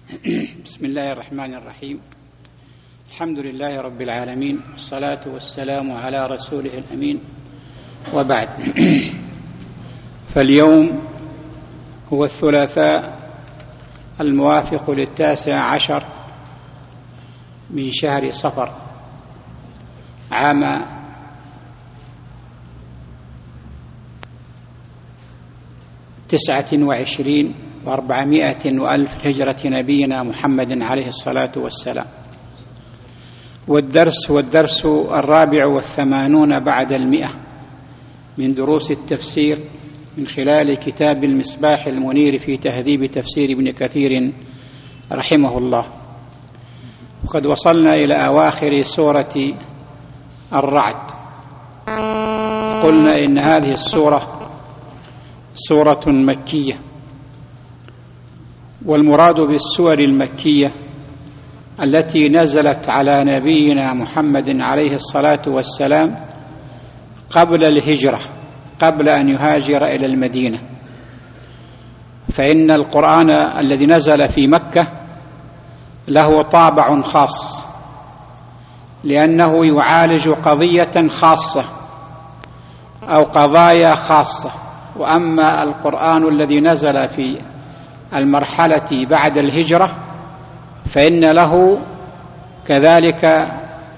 بسم الله الرحمن الرحيم. الحمد لله رب العالمين، والصلاة والسلام على رسوله الأمين، وبعد. فاليوم هو الثلاثاء الموافق 19 من شهر صفر عام 29 و400 وألف هجرة نبينا محمد عليه الصلاة والسلام، والدرس هو الدرس 84 بعد 100 من دروس التفسير من خلال كتاب المصباح المنير في تهذيب تفسير ابن كثير رحمه الله. وقد وصلنا إلى أواخر سورة الرعد. قلنا إن هذه السورة سورة مكية، والمراد بالسور المكية التي نزلت على نبينا محمد عليه الصلاة والسلام قبل الهجرة، قبل أن يهاجر إلى المدينة. فإن القرآن الذي نزل في مكة له طابع خاص، لأنه يعالج قضية خاصة أو قضايا خاصة. وأما القرآن الذي نزل في المرحلة بعد الهجرة فإن له كذلك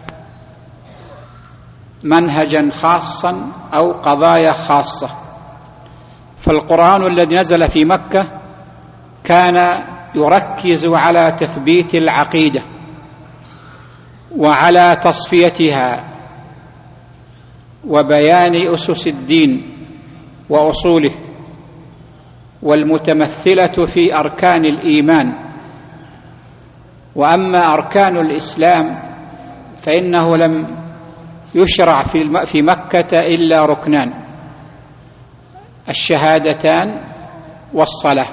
منهجا خاصا أو قضايا خاصة. فالقرآن الذي نزل في مكة كان يركز على تثبيت العقيدة وعلى تصفيتها وبيان أسس الدين وأصوله، والمتمثلة في أركان الإيمان. وأما أركان الإسلام فإنه لم يشرع في مكة إلا ركنان: الشهادتان والصلاة،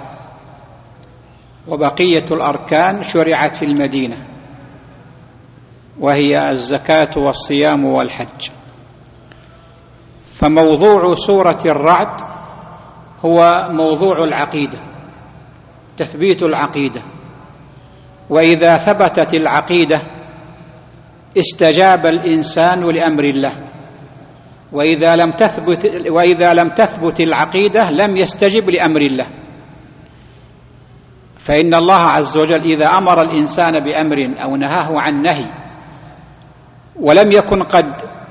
وبقية الأركان شرعت في المدينة، وهي الزكاة والصيام والحج. فموضوع سورة الرعد هو موضوع العقيدة، تثبيت العقيدة. وإذا ثبتت العقيدة استجاب الإنسان لأمر الله، وإذا لم تثبت العقيدة لم يستجب لأمر الله. فإن الله عز وجل إذا أمر الإنسان بأمر أو نهاه عن نهي ولم يكن قد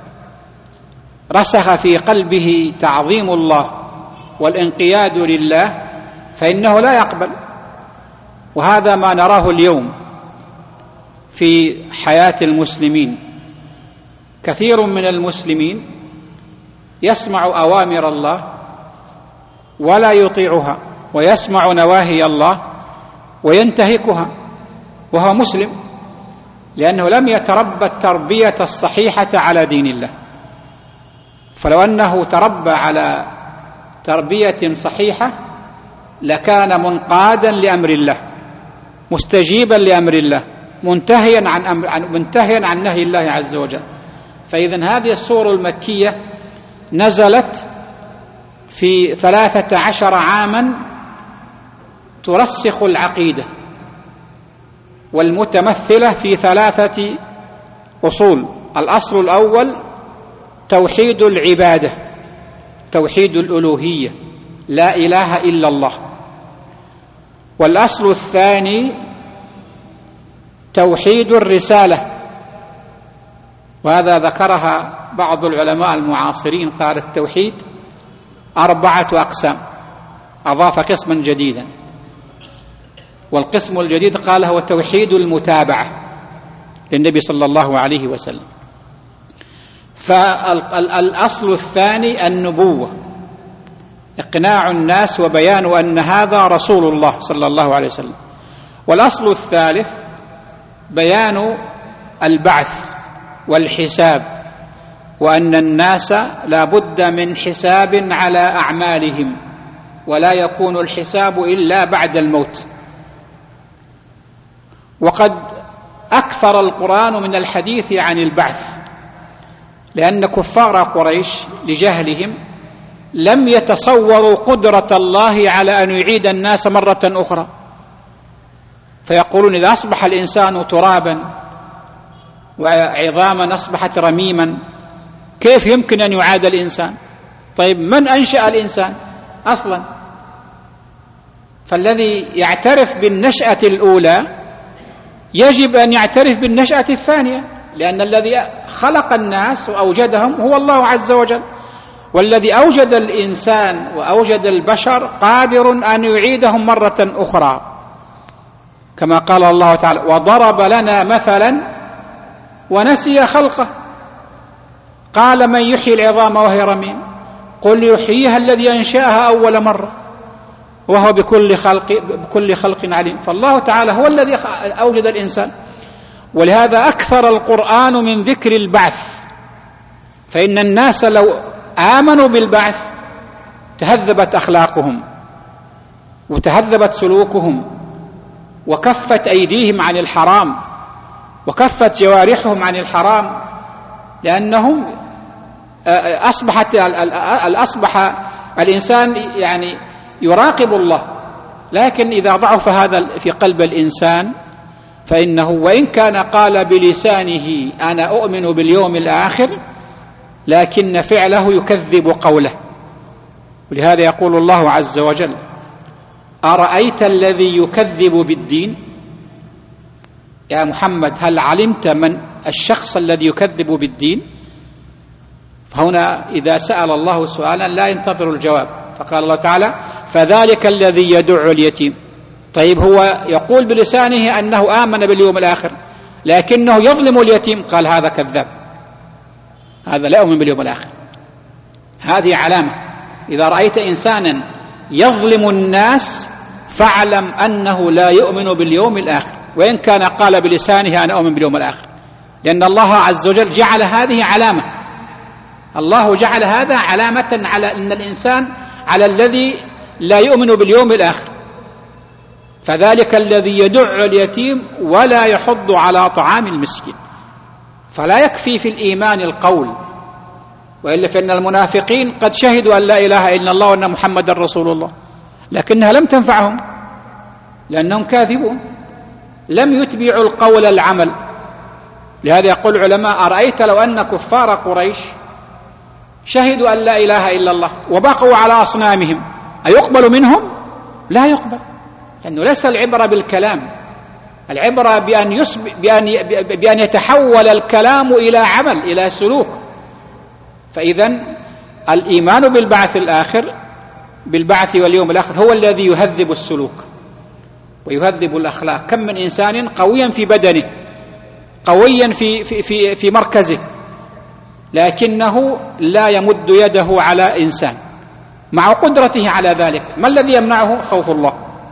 رسخ في قلبه تعظيم الله والانقياد لله فإنه لا يقبل. وهذا ما نراه اليوم في حياة المسلمين. كثير من المسلمين يسمع أوامر الله ولا يطيعها، ويسمع نواهي الله وينتهكها وهو مسلم، لأنه لم يتربى التربية الصحيحة على دين الله. فلو أنه تربى على تربية صحيحة لكان منقادا لأمر الله، مستجيبا لأمر الله، منتهيا عن نهي الله عز وجل. فإذن هذه السورة المكية نزلت في 13 عاما ترسخ العقيدة، والمتمثلة في 3 أصول. الأصل الأول توحيد العبادة، توحيد الألوهية، لا إله إلا الله. والأصل الثاني توحيد الرسالة، وهذا ذكرها بعض العلماء المعاصرين، قال التوحيد 4 أقسام، أضاف قسما جديدا. والقسم الجديد قال هو توحيد المتابعة للنبي صلى الله عليه وسلم. فالأصل الثاني النبوة، إقناع الناس وبيان أن هذا رسول الله صلى الله عليه وسلم. والأصل الثالث بيان البعث والحساب، وأن الناس لا بد من حساب على أعمالهم، ولا يكون الحساب إلا بعد الموت. وقد أكثر القرآن من الحديث عن البعث، لأن كفار قريش لجهلهم لم يتصوروا قدرة الله على أن يعيد الناس مرة أخرى، فيقولون إذا أصبح الإنسان ترابا وعظاما أصبحت رميما كيف يمكن أن يعاد الإنسان؟ طيب من أنشأ الإنسان أصلا؟ فالذي يعترف بالنشأة الأولى يجب أن يعترف بالنشأة الثانية، لأن الذي خلق الناس وأوجدهم هو الله عز وجل، والذي أوجد الإنسان وأوجد البشر قادر أن يعيدهم مرة أخرى، كما قال الله تعالى: وضرب لنا مثلا ونسي خلقه قال من يحيي العظام وهي رميم قل يحييها الذي أنشأها أول مرة وهو بكل خلق عليم. فالله تعالى هو الذي أوجد الإنسان، ولهذا أكثر القرآن من ذكر البعث، فإن الناس لو آمنوا بالبعث تهذبت أخلاقهم وتهذبت سلوكهم وكفت أيديهم عن الحرام وكفت جوارحهم عن الحرام، لأنهم أصبح الإنسان يعني يراقب الله. لكن إذا ضعف هذا في قلب الإنسان فإنه وإن كان قال بلسانه أنا أؤمن باليوم الآخر لكن فعله يكذب قوله. ولهذا يقول الله عز وجل: أرأيت الذي يكذب بالدين؟ يا محمد هل علمت من الشخص الذي يكذب بالدين؟ فهنا إذا سأل الله سؤالا لا ينتظر الجواب، فقال الله تعالى: فذلك الذي يدع اليتيم. طيب هو يقول بلسانه أنه آمن باليوم الآخر لكنه يظلم اليتيم، قال هذا كذاب، هذا لا يؤمن باليوم الآخر. هذه علامة، إذا رأيت إنسانا يظلم الناس فاعلم أنه لا يؤمن باليوم الآخر، وإن كان قال بلسانه أنا أؤمن باليوم الآخر، لأن الله عز وجل جعل هذه علامة. الله جعل هذا علامة على أن الإنسان على الذي لا يؤمن باليوم الآخر. فذلك الذي يدع اليتيم ولا يحض على طعام المسكين. فلا يكفي في الإيمان القول، وإلا فإن المنافقين قد شهدوا أن لا إله إلا الله وأن محمد رسول الله، لكنها لم تنفعهم لأنهم كاذبون، لم يتبعوا القول العمل. لهذا يقول العلماء: أرأيت لو أن كفار قريش شهدوا أن لا إله إلا الله وبقوا على أصنامهم أيقبل منهم؟ لا يقبل، لأنه ليس العبرة بالكلام، العبرة بأن يتحول الكلام إلى عمل، إلى سلوك. فإذن الإيمان بالبعث الآخر، بالبعث واليوم الآخر، هو الذي يهذب السلوك ويهذب الأخلاق. كم من إنسان قويا في بدنه، قويا في مركزه، لكنه لا يمد يده على إنسان مع قدرته على ذلك. ما الذي يمنعه؟ خوف الله.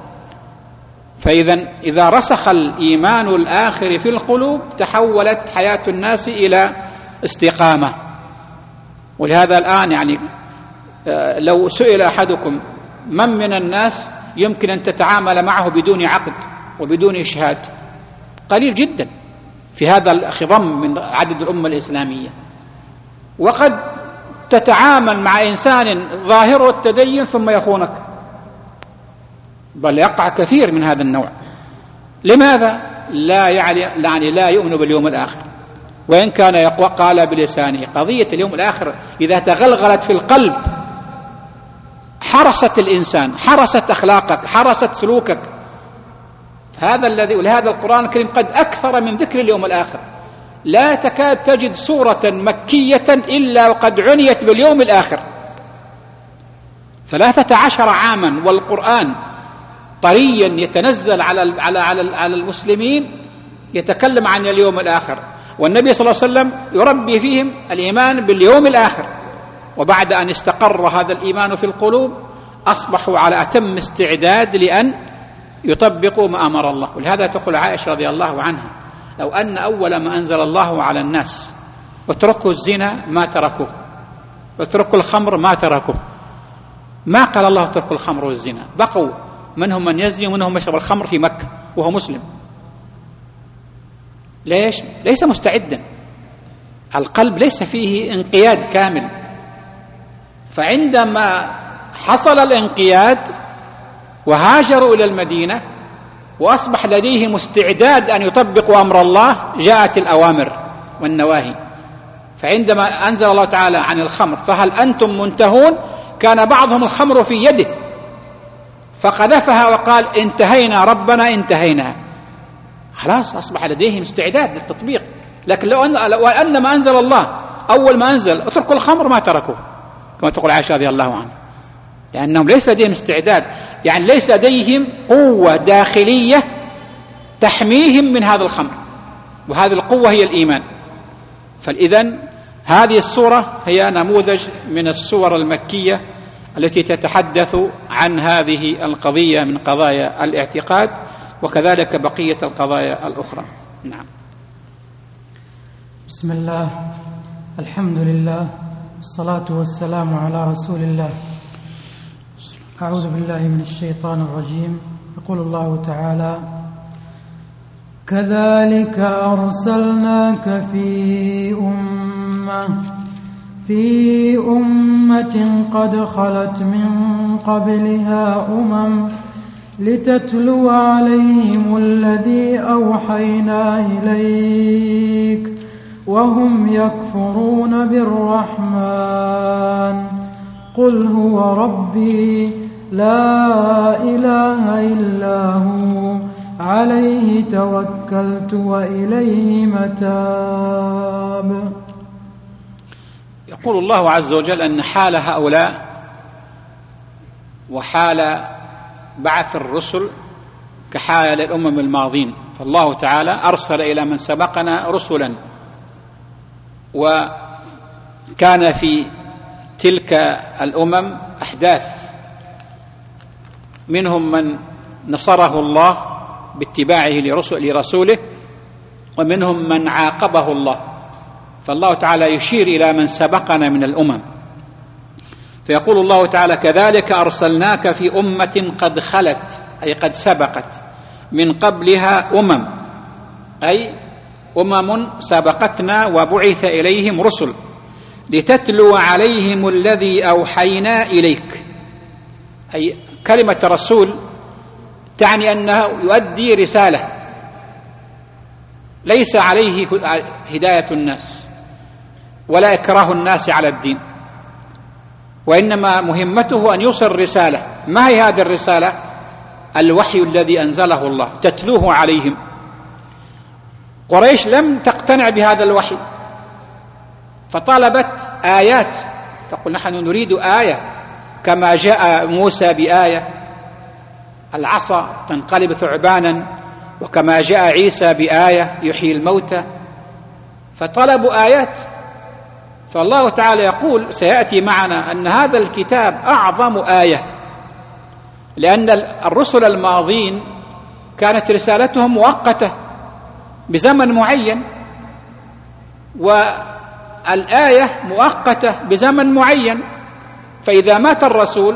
إذا رسخ الإيمان الآخر في القلوب تحولت حياة الناس إلى استقامة. ولهذا الآن يعني لو سئل أحدكم من الناس يمكن أن تتعامل معه بدون عقد وبدون إشهاد، قليل جدا في هذا الخضم من عدد الأمة الإسلامية. وقد تتعامل مع إنسان ظاهره التدين ثم يخونك، بل يقع كثير من هذا النوع. لماذا؟ لا يؤمن باليوم الآخر، وإن كان قال بلسانه. قضية اليوم الآخر إذا تغلغلت في القلب حرست الإنسان، حرست أخلاقك، حرست سلوكك. هذا الذي، ولهذا القرآن الكريم قد أكثر من ذكر اليوم الآخر. لا تكاد تجد سورة مكية إلا وقد عنيت باليوم الآخر. 13 عاما والقرآن طريا يتنزل على المسلمين يتكلم عن اليوم الآخر، والنبي صلى الله عليه وسلم يربي فيهم الإيمان باليوم الآخر. وبعد أن استقر هذا الإيمان في القلوب أصبحوا على أتم استعداد لأن يطبقوا ما أمر الله. ولهذا تقول عائشة رضي الله عنها: لو أن أول ما أنزل الله على الناس اتركوا الزنا ما تركوه، اتركوا الخمر ما تركوه. ما قال الله اتركوا الخمر والزنا، بقوا منهم من يزني ومنهم يشرب الخمر في مكة وهو مسلم. ليس مستعدا، القلب ليس فيه انقياد كامل. فعندما حصل الانقياد وهاجروا إلى المدينة وأصبح لديهم استعداد أن يطبقوا أمر الله، جاءت الأوامر والنواهي. فعندما أنزل الله تعالى عن الخمر فهل أنتم منتهون، كان بعضهم الخمر في يده فقذفها وقال انتهينا ربنا انتهينا، خلاص أصبح لديهم استعداد للتطبيق. لكن لو أن ما أنزل الله أول ما أنزل اتركوا الخمر ما تركوه، كما تقول عائشة رضي الله عنها، لأنهم ليس لديهم استعداد، يعني ليس لديهم قوة داخلية تحميهم من هذا الخمر، وهذه القوة هي الإيمان. فإذن هذه السورة هي نموذج من السور المكية التي تتحدث عن هذه القضية من قضايا الاعتقاد، وكذلك بقية القضايا الأخرى. نعم. بسم الله، الحمد لله، والصلاة والسلام على رسول الله. أعوذ بالله من الشيطان الرجيم. يقول الله تعالى: كذلك أرسلناك في أمة قد خلت من قبلها لتتلو عليهم الذي أوحينا إليك وهم يكفرون بالرحمن قل هو ربي لا إله إلا هو عليه توكلت وإليه متاب. يقول الله عز وجل أن حال هؤلاء وحال بعث الرسل كحال الأمم الماضين، فالله تعالى أرسل إلى من سبقنا رسلا، وكان في تلك الأمم أحداث، منهم من نصره الله باتباعه لرسوله، ومنهم من عاقبه الله، فالله تعالى يشير إلى من سبقنا من الأمم. فيقول الله تعالى: كذلك أرسلناك في أمة قد خلت، أي قد سبقت من قبلها أي أمم سبقتنا وبعث إليهم رسل لتتلو عليهم الذي أوحينا إليك. أي كلمة رسول تعني أنه يؤدي رسالة، ليس عليه هداية الناس ولا إكراه الناس على الدين، وإنما مهمته أن يوصل رسالة. ما هي هذه الرسالة؟ الوحي الذي أنزله الله تتلوه عليهم. قريش لم تقتنع بهذا الوحي فطلبت آيات، تقول نحن نريد آية، كما جاء موسى بآية العصا تنقلب ثعبانا، وكما جاء عيسى بآية يحيي الموتى، فطلبوا آيات. فالله تعالى يقول سيأتي معنا أن هذا الكتاب أعظم آية، لأن الرسل الماضين كانت رسالتهم مؤقتة بزمن معين، والآية مؤقتة بزمن معين، فإذا مات الرسول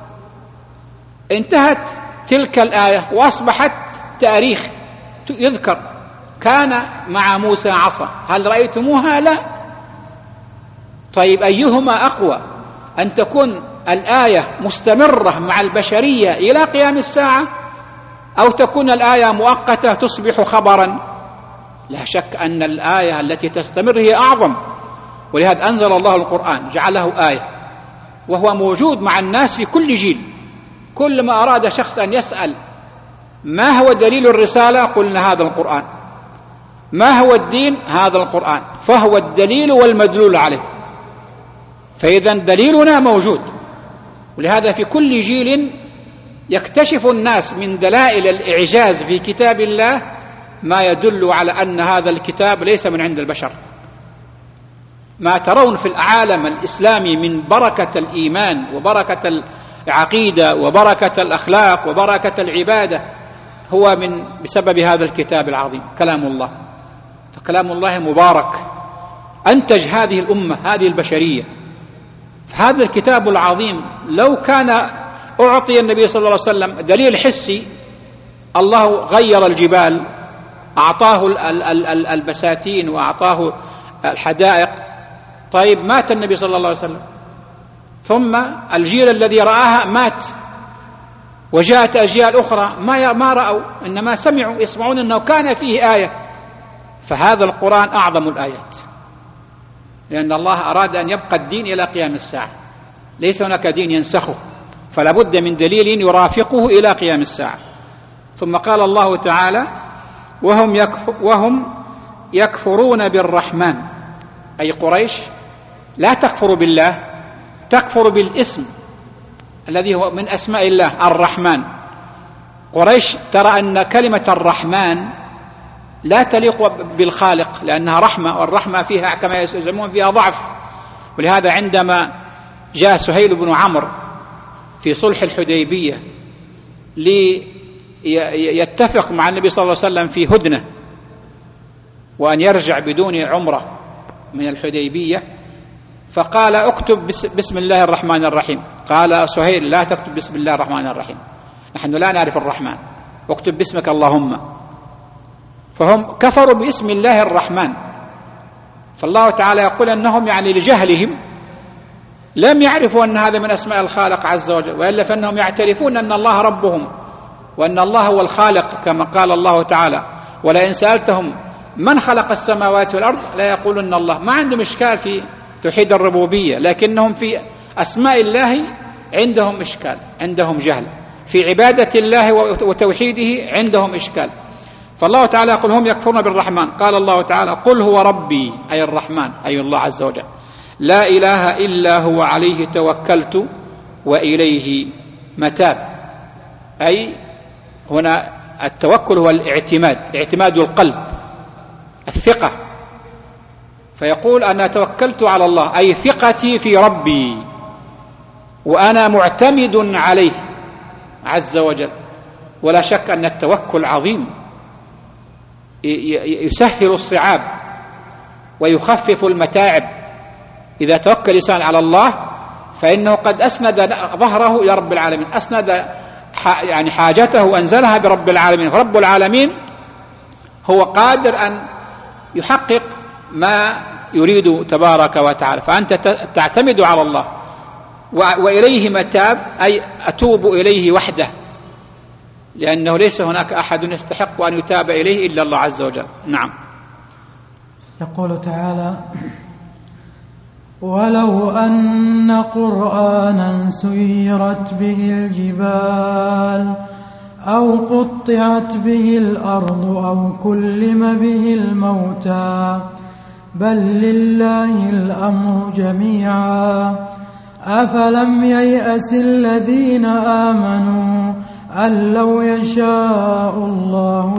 انتهت تلك الآية وأصبحت تاريخ يذكر. كان مع موسى عصا، هل رأيتموها؟ لا. طيب أيهما أقوى، أن تكون الآية مستمرة مع البشرية إلى قيام الساعة، أو تكون الآية مؤقتة تصبح خبرا؟ لا شك أن الآية التي تستمر هي أعظم، ولهذا أنزل الله القرآن جعله آية، وهو موجود مع الناس في كل جيل. كل ما أراد شخص أن يسأل ما هو دليل الرسالة قلنا هذا القرآن، ما هو الدين هذا القرآن، فهو الدليل والمدلول عليه. فإذا دليلنا موجود، ولهذا في كل جيل يكتشف الناس من دلائل الإعجاز في كتاب الله ما يدل على أن هذا الكتاب ليس من عند البشر. ما ترون في العالم الإسلامي من بركة الإيمان وبركة العقيدة وبركة الأخلاق وبركة العبادة هو بسبب هذا الكتاب العظيم كلام الله. فكلام الله مبارك، أنتج هذه الأمة هذه البشرية. فهذا الكتاب العظيم لو كان أعطي النبي صلى الله عليه وسلم دليل حسي، الله غير الجبال، أعطاه البساتين وأعطاه الحدائق، طيب مات النبي صلى الله عليه وسلم، ثم الجيل الذي رآها مات، وجاءت أجيال أخرى ما رأوا، إنما سمعوا، يسمعون أنه كان فيه آية. فهذا القرآن أعظم الآيات، لأن الله أراد أن يبقى الدين إلى قيام الساعة، ليس هناك دين ينسخه، فلا بد من دليل يرافقه إلى قيام الساعة. ثم قال الله تعالى: وهم يكفرون بالرحمن، أي قريش لا تكفر بالله، تكفر بالاسم الذي هو من أسماء الله الرحمن. قريش ترى أن كلمة الرحمن لا تليق بالخالق، لأنها رحمة، والرحمة فيها كما يسمون فيها ضعف. ولهذا عندما جاء سهيل بن عمرو في صلح الحديبية ليتفق مع النبي صلى الله عليه وسلم في هدنة وأن يرجع بدون عمرة من الحديبية، فقال: اكتب بسم الله الرحمن الرحيم. قال سهيل: لا تكتب بسم الله الرحمن الرحيم، نحن لا نعرف الرحمن، اكتب باسمك اللهم. فهم كفروا باسم الله الرحمن. فالله تعالى يقول أنهم يعني لجهلهم لم يعرفوا أن هذا من أسماء الخالق عز وجل، وإلا فإنهم يعترفون أن الله ربهم وأن الله هو الخالق، كما قال الله تعالى: ولئن سألتهم من خلق السماوات والأرض لا يقولون الله. ما عندهم إشكال في توحيد الربوبية، لكنهم في أسماء الله عندهم إشكال، عندهم جهل. في عبادة الله وتوحيده عندهم إشكال. فالله تعالى يقول: هم يكفرون بالرحمن. قال الله تعالى: قل هو ربي، أي الرحمن، أي الله عز وجل، لا إله إلا هو عليه توكلت وإليه متاب. أي هنا التوكل هو الاعتماد، اعتماد القلب، الثقة. فيقول: أنا توكلت على الله، أي ثقتي في ربي، وأنا معتمد عليه عز وجل. ولا شك أن التوكل عظيم، يسهل الصعاب ويخفف المتاعب. إذا توكل الإنسان على الله فإنه قد أسند ظهره إلى رب العالمين، أسند يعني حاجته وأنزلها برب العالمين. فرب العالمين هو قادر أن يحقق ما يريد تبارك وتعالى. فأنت تعتمد على الله. وإليه متاب، أي أتوب إليه وحده، لأنه ليس هناك أحد يستحق أن يتاب إليه إلا الله عز وجل. نعم. يقول تعالى: ولو أن قرآنا سيرت به الجبال أو قطعت به الأرض أو كلم به الموتى بل لله الأمر جميعا أفلم ييأس الذين آمنوا أن لو يشاء الله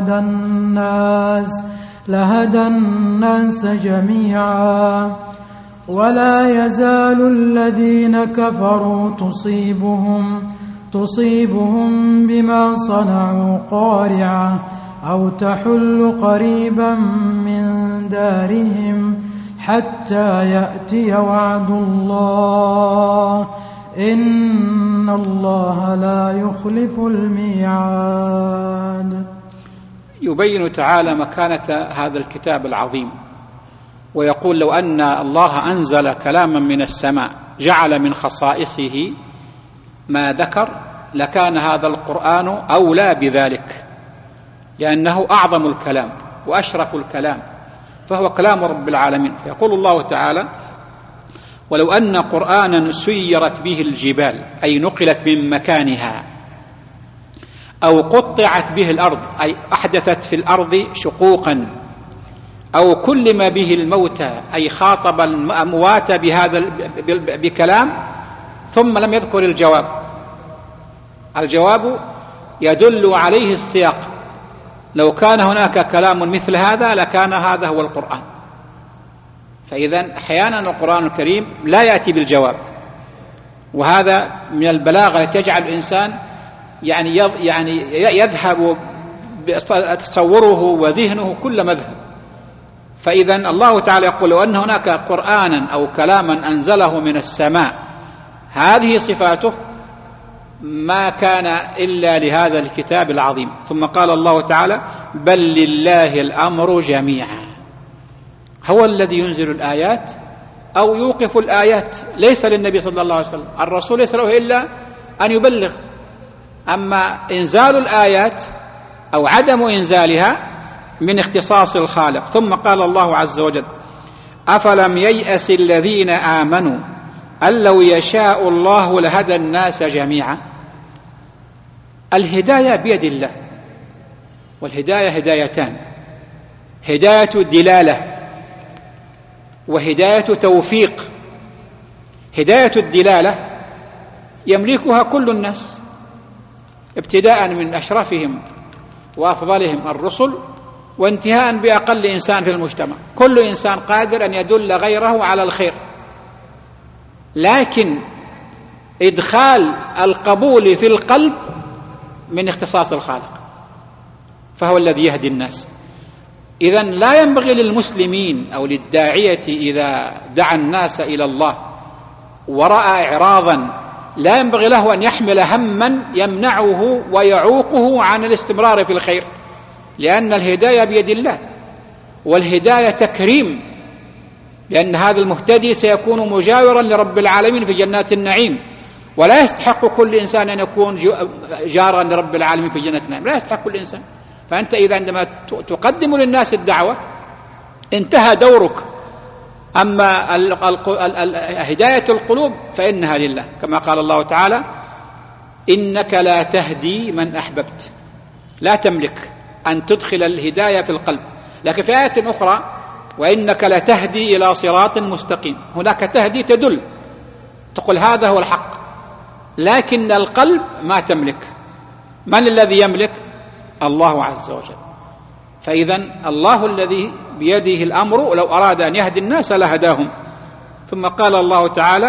لهدى الناس جميعا ولا يزال الذين كفروا تصيبهم بما صنعوا قارعة أو تحل قريبا من دارهم حتى يأتي وعد الله إن الله لا يخلف الميعاد. يبين تعالى مكانة هذا الكتاب العظيم، ويقول: لو أن الله أنزل كلاما من السماء جعل من خصائصه ما ذكر لكان هذا القرآن أولى بذلك، لأنه أعظم الكلام وأشرف الكلام، فهو كلام رب العالمين. فيقول الله تعالى: ولو أن قرآنا سيرت به الجبال، أي نقلت من مكانها، أو قطعت به الأرض، أي أحدثت في الأرض شقوقا، أو كلم به الموتى، أي خاطب الأموات بهذا بكلام ثم لم يذكر الجواب يدل عليه السياق. لو كان هناك كلام مثل هذا لكان هذا هو القرآن. فإذا أحيانا القرآن الكريم لا يأتي بالجواب، وهذا من البلاغة التي تجعل الإنسان يعني يذهب تصوره وذهنه كل مذهب. فإذا الله تعالى يقول: لو أن هناك قرآنا أو كلاما أنزله من السماء هذه صفاته ما كان إلا لهذا الكتاب العظيم. ثم قال الله تعالى: بل لله الأمر جميعا، هو الذي ينزل الآيات أو يوقف الآيات، ليس للنبي صلى الله عليه وسلم، الرسول ليس له إلا أن يبلغ، أما إنزال الآيات أو عدم إنزالها من اختصاص الخالق. ثم قال الله عز وجل: أفلم ييأس الذين آمنوا أن لو يشاء الله لهدى الناس جميعا. الهداية بيد الله، والهداية هدايتان: هداية دلالة وهداية توفيق. هداية الدلالة يملكها كل الناس، ابتداء من أشرفهم وأفضلهم الرسل، وانتهاء بأقل إنسان في المجتمع. كل إنسان قادر أن يدل غيره على الخير، لكن إدخال القبول في القلب من اختصاص الخالق، فهو الذي يهدي الناس. إذن لا ينبغي للمسلمين أو للداعية إذا دعا الناس إلى الله ورأى إعراضا، لا ينبغي له أن يحمل هما يمنعه ويعوقه عن الاستمرار في الخير، لأن الهداية بيد الله، والهداية تكريم، لأن هذا المهتدي سيكون مجاورا لرب العالمين في جنات النعيم، ولا يستحق كل إنسان أن يكون جارا لرب العالمين في جنة النعيم، لا يستحق كل إنسان. فأنت إذا عندما تقدم للناس الدعوة انتهى دورك. أما هداية القلوب فإنها لله، كما قال الله تعالى: إنك لا تهدي من أحببت. لا تملك أن تدخل الهداية في القلب. لكن في آية أخرى: وإنك لا تهدي إلى صراط مستقيم. هناك تهدي تدل، تقول هذا هو الحق، لكن القلب ما تملك. من الذي يملك؟ الله عز وجل. فإذن الله الذي بيده الأمر، لو أراد أن يهدي الناس لهداهم. ثم قال الله تعالى: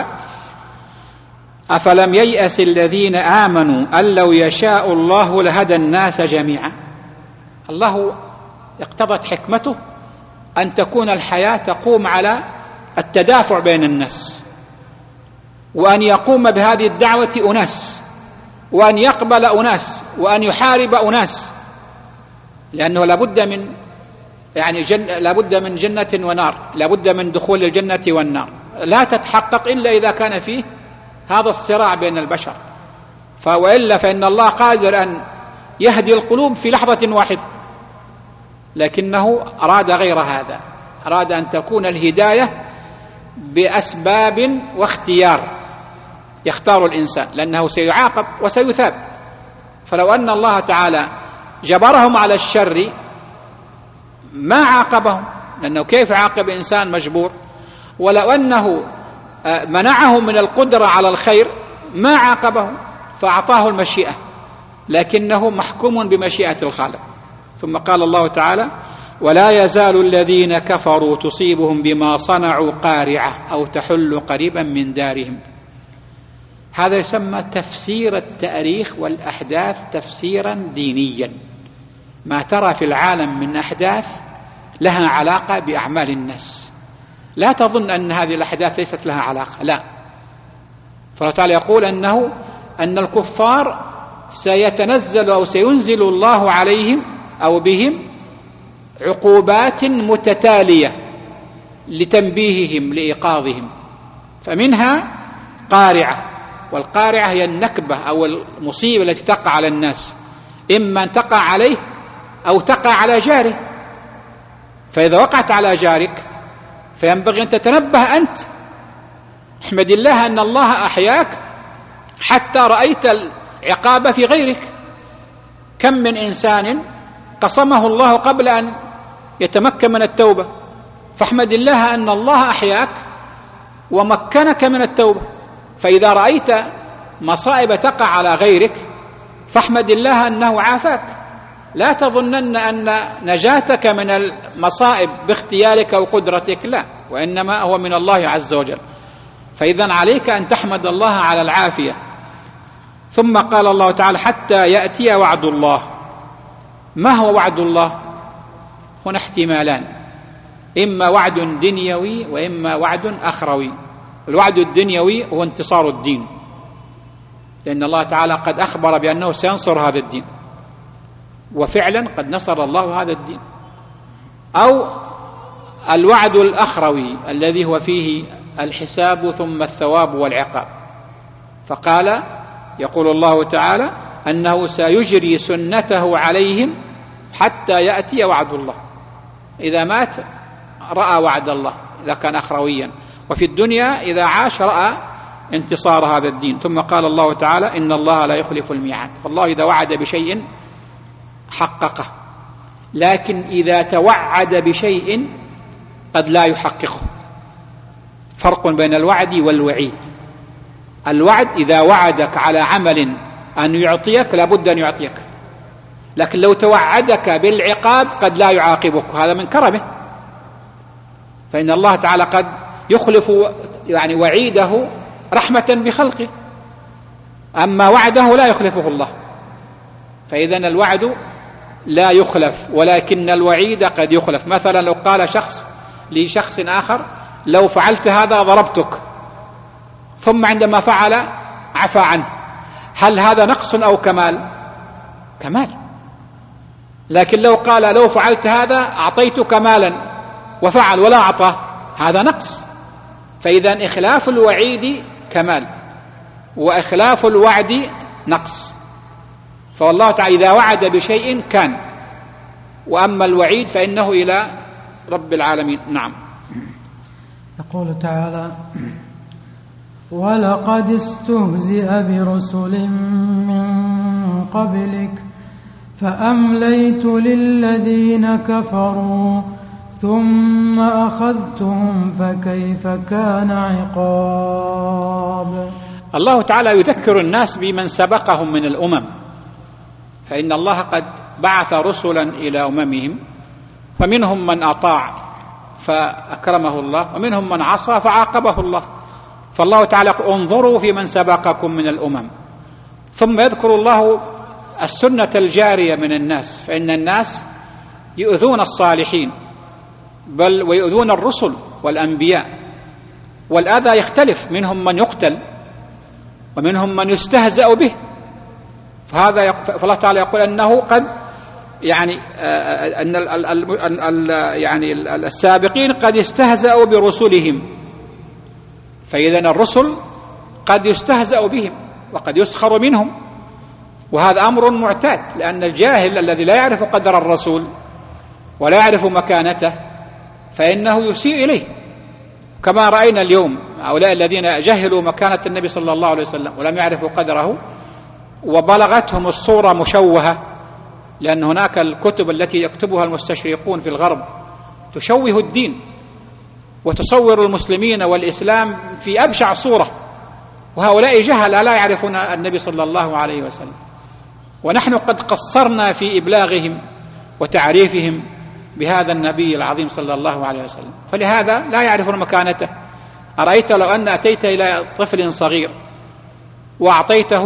أفلم ييأس الذين آمنوا أن لو يشاء الله لهدى الناس جميعا. الله اقتضت حكمته أن تكون الحياة تقوم على التدافع بين الناس، وأن يقوم بهذه الدعوة أناس، وأن يقبل أناس، وأن يحارب أناس، لأنه لابد من جنة ونار، لابد من دخول الجنة والنار، لا تتحقق إلا إذا كان فيه هذا الصراع بين البشر. وإلا فإن الله قادر أن يهدي القلوب في لحظة واحدة، لكنه أراد غير هذا، أراد أن تكون الهداية بأسباب واختيار يختار الإنسان، لأنه سيعاقب وسيثاب. فلو أن الله تعالى جبرهم على الشر ما عاقبهم، لأنه كيف عاقب إنسان مجبور؟ ولو أنه منعهم من القدرة على الخير ما عاقبهم، فأعطاه المشيئة، لكنه محكوم بمشيئة الخالق. ثم قال الله تعالى: ولا يزال الذين كفروا تصيبهم بما صنعوا قارعة أو تحل قريبا من دارهم. هذا يسمى تفسير التاريخ والأحداث تفسيرا دينيا. ما ترى في العالم من أحداث لها علاقة بأعمال الناس، لا تظن أن هذه الأحداث ليست لها علاقة، لا. فالله تعالى يقول أن الكفار سيتنزل أو سينزل الله عليهم أو بهم عقوبات متتالية لتنبيههم لإيقاظهم، فمنها قارعة. والقارعة هي النكبة أو المصيبة التي تقع على الناس، إما أن تقع عليه أو تقع على جاره. فإذا وقعت على جارك فينبغي أن تتنبه أنت، احمد الله أن الله أحياك حتى رأيت العقاب في غيرك. كم من إنسان قصمه الله قبل أن يتمكن من التوبة، فاحمد الله أن الله أحياك ومكنك من التوبة. فإذا رأيت مصائب تقع على غيرك فاحمد الله أنه عافاك. لا تظنن أن نجاتك من المصائب باختيارك وقدرتك، لا، وإنما هو من الله عز وجل. فإذن عليك أن تحمد الله على العافية. ثم قال الله تعالى: حتى يأتي وعد الله. ما هو وعد الله؟ هنا احتمالان: إما وعد دنيوي وإما وعد أخروي. الوعد الدنيوي هو انتصار الدين، لأن الله تعالى قد أخبر بأنه سينصر هذا الدين، وفعلا قد نصر الله هذا الدين. أو الوعد الأخروي الذي هو فيه الحساب ثم الثواب والعقاب. فقال يقول الله تعالى: أنه سيجري سنته عليهم حتى يأتي وعد الله. إذا مات رأى وعد الله إذا كان أخرويا، وفي الدنيا إذا عاش رأى انتصار هذا الدين. ثم قال الله تعالى: إن الله لا يخلف الميعاد. فالله إذا وعد بشيء حققه، لكن إذا توعد بشيء قد لا يحققه. فرق بين الوعد والوعيد. الوعد إذا وعدك على عمل أن يعطيك لابد أن يعطيك، لكن لو توعدك بالعقاب قد لا يعاقبك، هذا من كرمه، فإن الله تعالى قد يخلف يعني وعيده رحمة بخلقه، أما وعده لا يخلفه الله. فإذن الوعد لا يخلف، ولكن الوعيد قد يخلف. مثلا لو قال شخص لشخص آخر: لو فعلت هذا ضربتك، ثم عندما فعل عفى عنه، هل هذا نقص أو كمال؟ كمال. لكن لو قال: لو فعلت هذا أعطيتك مالا، وفعل ولا أعطى، هذا نقص. فإذا إخلاف الوعيد كمال، وإخلاف الوعد نقص. فالله تعالى إذا وعد بشيء كان، وأما الوعيد فإنه إلى رب العالمين. نعم. يقول تعالى: ولقد استهزئ برسل من قبلك فأمليت للذين كفروا ثم أخذتهم فكيف كان عقاب. الله تعالى يذكر الناس بمن سبقهم من الأمم، فإن الله قد بعث رسلا إلى أممهم، فمنهم من أطاع فأكرمه الله، ومنهم من عصى فعاقبه الله. فالله تعالى انظروا في من سبقكم من الأمم. ثم يذكر الله السنة الجارية من الناس، فإن الناس يؤذون الصالحين بل ويؤذون الرسل والأنبياء، والأذى يختلف، منهم من يقتل ومنهم من يستهزأ به. فالله تعالى يقول أنه قد يعني أن السابقين قد يستهزأوا برسلهم، فإذا الرسل قد يستهزأ بهم وقد يسخر منهم، وهذا أمر معتاد، لأن الجاهل الذي لا يعرف قدر الرسول ولا يعرف مكانته فإنه يسيء إليه، كما رأينا اليوم هؤلاء الذين جهلوا مكانة النبي صلى الله عليه وسلم ولم يعرفوا قدره، وبلغتهم الصورة مشوهة، لأن هناك الكتب التي يكتبها المستشرقون في الغرب تشوه الدين وتصور المسلمين والإسلام في أبشع صورة، وهؤلاء جهل لا يعرفون النبي صلى الله عليه وسلم، ونحن قد قصرنا في إبلاغهم وتعريفهم بهذا النبي العظيم صلى الله عليه وسلم، فلهذا لا يعرفون مكانته. أرأيت لو أن أتيت إلى طفل صغير وأعطيته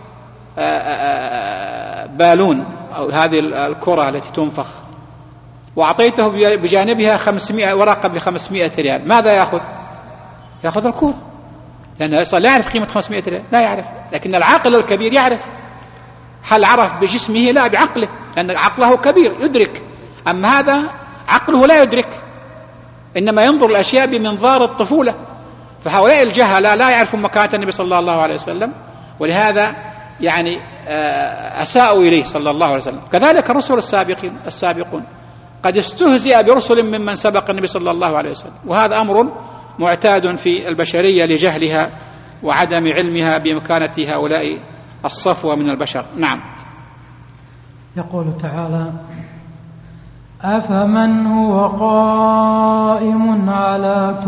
بالون أو هذه الكرة التي تنفخ، وأعطيته بجانبها 500 ورقة ب500 ريال، ماذا يأخذ؟ يأخذ الكرة، لأنه لا يعرف قيمة 500 ريال، لا يعرف. لكن العاقل الكبير يعرف. هل عرف بجسمه؟ لا، بعقله، لأن عقله كبير يدرك. أما هذا عقله لا يدرك، إنما ينظر الأشياء بمنظار الطفولة. فهؤلاء الجهلة لا يعرفون مكانة النبي صلى الله عليه وسلم، ولهذا يعني أساءوا إليه صلى الله عليه وسلم. كذلك الرسل السابقون قد استهزئ برسل ممن سبق النبي صلى الله عليه وسلم، وهذا أمر معتاد في البشرية لجهلها وعدم علمها بمكانة هؤلاء الصفوة من البشر. نعم. يقول تعالى: أفمن هو قائم على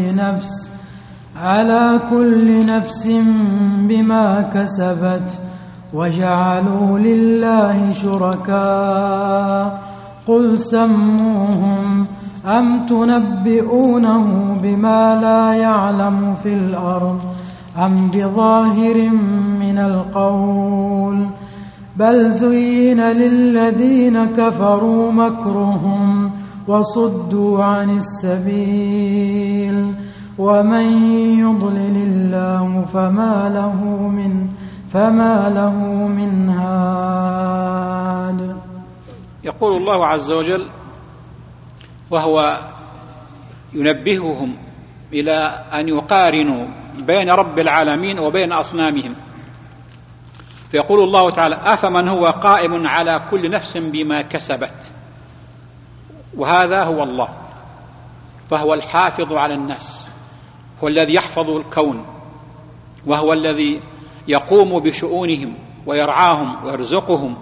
كل نفس بما كسبت وجعلوا لله شركاء قل سموهم أم تنبئونه بما لا يعلم في الأرض أم بظاهر من القول بل زين للذين كفروا مكرهم وصدوا عن السبيل ومن يضلل الله فما له من هاد. يقول الله عز وجل وهو ينبههم إلى أن يقارنوا بين رب العالمين وبين أصنامهم، فيقول الله تعالى: أفمن هو قائم على كل نفس بما كسبت. وهذا هو الله، فهو الحافظ على الناس، هو الذي يحفظ الكون، وهو الذي يقوم بشؤونهم ويرعاهم ويرزقهم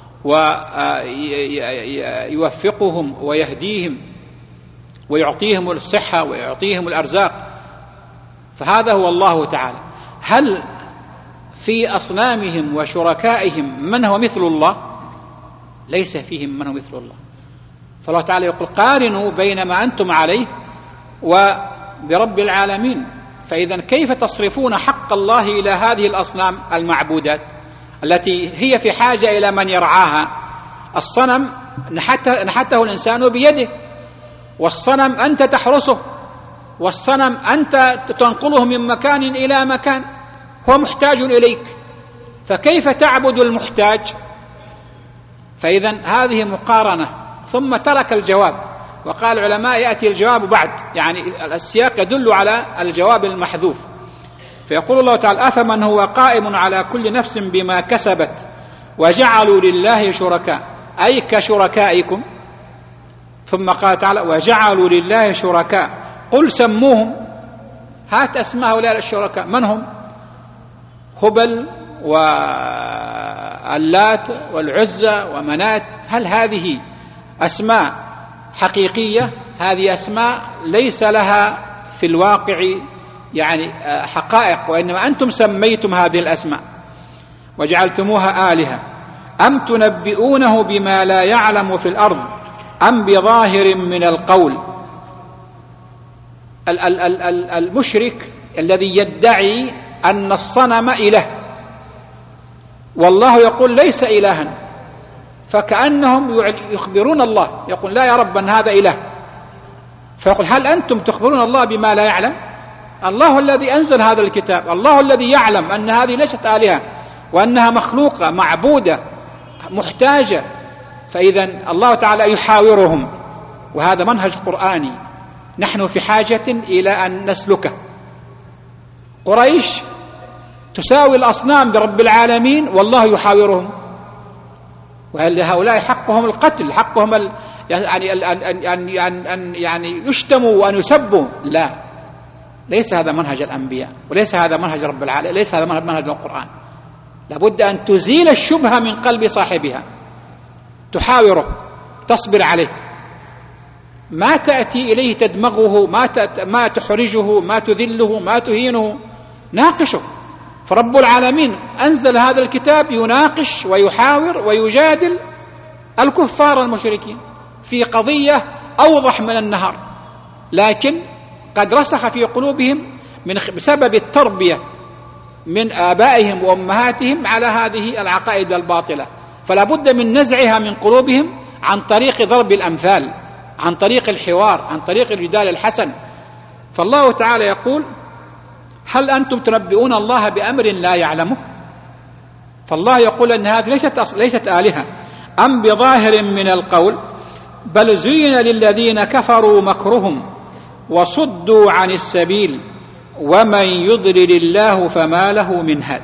ويوفقهم ويهديهم ويعطيهم الصحة ويعطيهم الأرزاق. فهذا هو الله تعالى. هل في أصنامهم وشركائهم من هو مثل الله؟ ليس فيهم من هو مثل الله. فالله تعالى يقول: قارنوا بين ما أنتم عليه وبرب العالمين. فإذا كيف تصرفون حق الله إلى هذه الأصنام المعبودات التي هي في حاجة إلى من يرعاها؟ الصنم نحته الإنسان بيده، والصنم أنت تحرسه، والصنم أنت تنقله من مكان إلى مكان، هو محتاج إليك، فكيف تعبد المحتاج؟ فإذا هذه مقارنة. ثم ترك الجواب، وقال العلماء: يأتي الجواب بعد، يعني السياق يدل على الجواب المحذوف. فيقول الله تعالى: أفمن هو قائم على كل نفس بما كسبت وجعلوا لله شركاء، أي كشركائكم. ثم قال تعالى: وجعلوا لله شركاء قل سموهم. هات أسماء هؤلاء الشركاء، من هم؟ هبل واللات والعزى ومنات. هل هذه أسماء حقيقية؟ هذه أسماء ليس لها في الواقع يعني حقائق، وإنما أنتم سميتم هذه الأسماء وجعلتموها آلهة. أم تنبئونه بما لا يعلم في الأرض أم بظاهر من القول. المشرك الذي يدعي أن الصنم إله والله يقول ليس إلها، فكأنهم يخبرون الله، يقول: لا يا رب أن هذا إله. فيقول: هل أنتم تخبرون الله بما لا يعلم؟ الله الذي أنزل هذا الكتاب، الله الذي يعلم أن هذه ليست آلهة وأنها مخلوقة معبودة محتاجة. فإذا الله تعالى يحاورهم، وهذا منهج قرآني نحن في حاجة إلى أن نسلكه. قريش تساوي الأصنام برب العالمين والله يحاورهم، وهل هؤلاء حقهم القتل، حقهم يعني يشتموا وأن يسبوا؟ لا، ليس هذا منهج الأنبياء، وليس هذا منهج رب العالمين، ليس هذا منهج القرآن. لابد أن تزيل الشبهة من قلب صاحبها، تحاوره، تصبر عليه، ما تأتي إليه تدمغه، ما تحرجه، ما تذله، ما تهينه، ناقشه. فرب العالمين أنزل هذا الكتاب يناقش ويحاور ويجادل الكفار المشركين في قضية أوضح من النهار، لكن قد رسخ في قلوبهم بسبب التربية من آبائهم وأمهاتهم على هذه العقائد الباطلة، فلا بد من نزعها من قلوبهم عن طريق ضرب الأمثال، عن طريق الحوار، عن طريق الجدال الحسن. فالله تعالى يقول: هل أنتم تنبئون الله بأمر لا يعلمه؟ فالله يقول أن هذه ليست آلهة. أم بظاهر من القول بل زين للذين كفروا مكرهم وصدوا عن السبيل ومن يضلل الله فما له من هاد.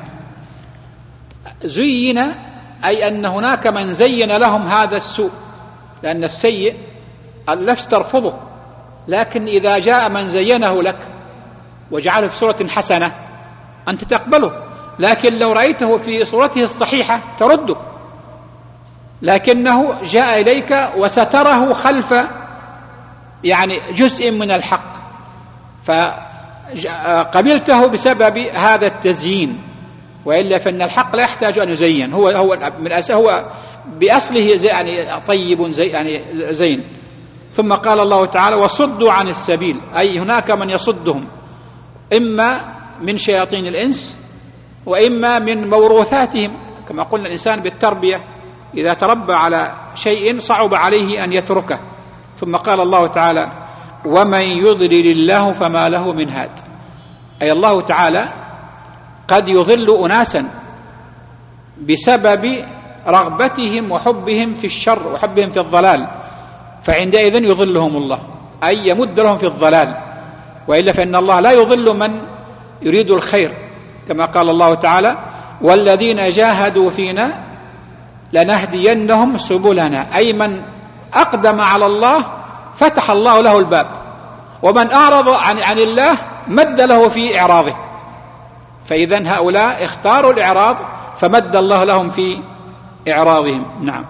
زين أي أن هناك من زين لهم هذا السوء، لأن السيء النفس ترفضه، لكن إذا جاء من زينه لك وجعله في صورة حسنة أنت تقبله، لكن لو رأيته في صورته الصحيحة ترده، لكنه جاء إليك وستره خلف يعني جزء من الحق فقبلته بسبب هذا التزيين، وإلا فإن الحق لا يحتاج أن يزين، هو بأصله يعني طيب يعني زين. ثم قال الله تعالى: وصدوا عن السبيل، أي هناك من يصدهم إما من شياطين الإنس وإما من موروثاتهم، كما قلنا الإنسان بالتربية إذا تربى على شيء صعب عليه أن يتركه. ثم قال الله تعالى: ومن يضلل الله فما له من هاد، أي الله تعالى قد يضل أناسا بسبب رغبتهم وحبهم في الشر وحبهم في الضلال، فعندئذ يضلهم الله، أي يمد لهم في الضلال، وإلا فإن الله لا يضل من يريد الخير، كما قال الله تعالى: والذين جاهدوا فينا لنهدينهم سبلنا، أي من أقدم على الله فتح الله له الباب، ومن أعرض عن الله مد له في إعراضه. فإذن هؤلاء اختاروا الإعراض فمد الله لهم في إعراضهم. نعم.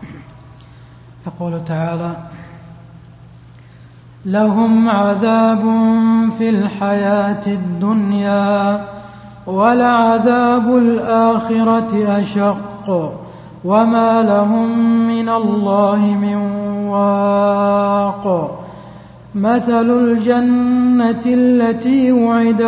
يقول تعالى: لهم عذاب في الحياة الدنيا ولعذاب الآخرة أشق وما لهم من الله من واق. مثل الجنة التي وعد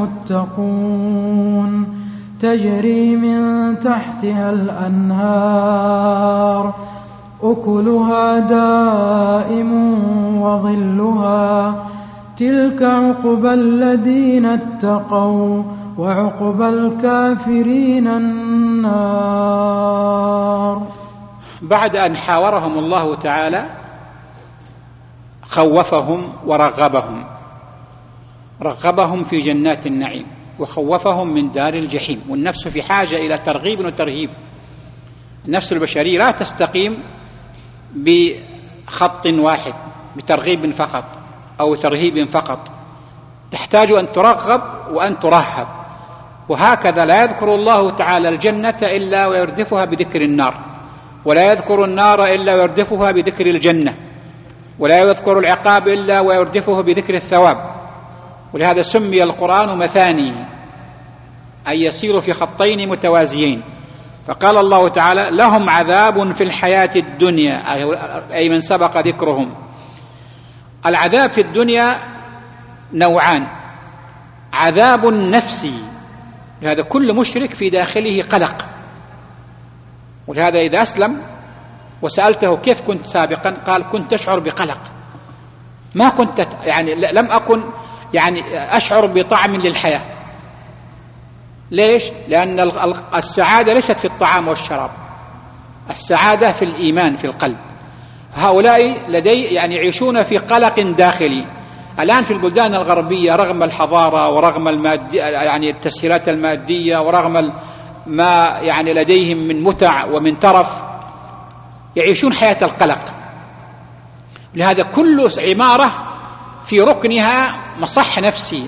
المتقون تجري من تحتها الأنهار أكلها دائم وظلها تلك عقبى الذين اتقوا وعقبى الكافرين النار. بعد أن حاورهم الله تعالى خوفهم ورغبهم، رغبهم في جنات النعيم وخوفهم من دار الجحيم. والنفس في حاجة إلى ترغيب وترهيب. النفس البشرية لا تستقيم بخط واحد، بترغيب فقط أو ترهيب فقط، تحتاج أن ترغب وأن ترهب. وهكذا لا يذكر الله تعالى الجنة إلا ويردفها بذكر النار، ولا يذكر النار إلا ويردفها بذكر الجنة، ولا يذكر العقاب إلا ويردفه بذكر الثواب. ولهذا سمي القرآن مثاني، أي يسير في خطين متوازيين. فقال الله تعالى: لهم عذاب في الحياة الدنيا، أي من سبق ذكرهم. العذاب في الدنيا نوعان: عذاب نفسي، هذا كل مشرك في داخله قلق. ولهذا إذا أسلم وسألته كيف كنت سابقا قال: كنت أشعر بقلق، ما كنت لم أكن أشعر بطعم للحياة. ليش؟ لأن السعادة ليست في الطعام والشراب، السعادة في الإيمان في القلب. هؤلاء يعيشون في قلق داخلي. الآن في البلدان الغربية رغم الحضارة ورغم التسهيلات المادية ورغم ما لديهم من متع ومن ترف، يعيشون حياة القلق. لهذا كل عمارة في ركنها مصح نفسي،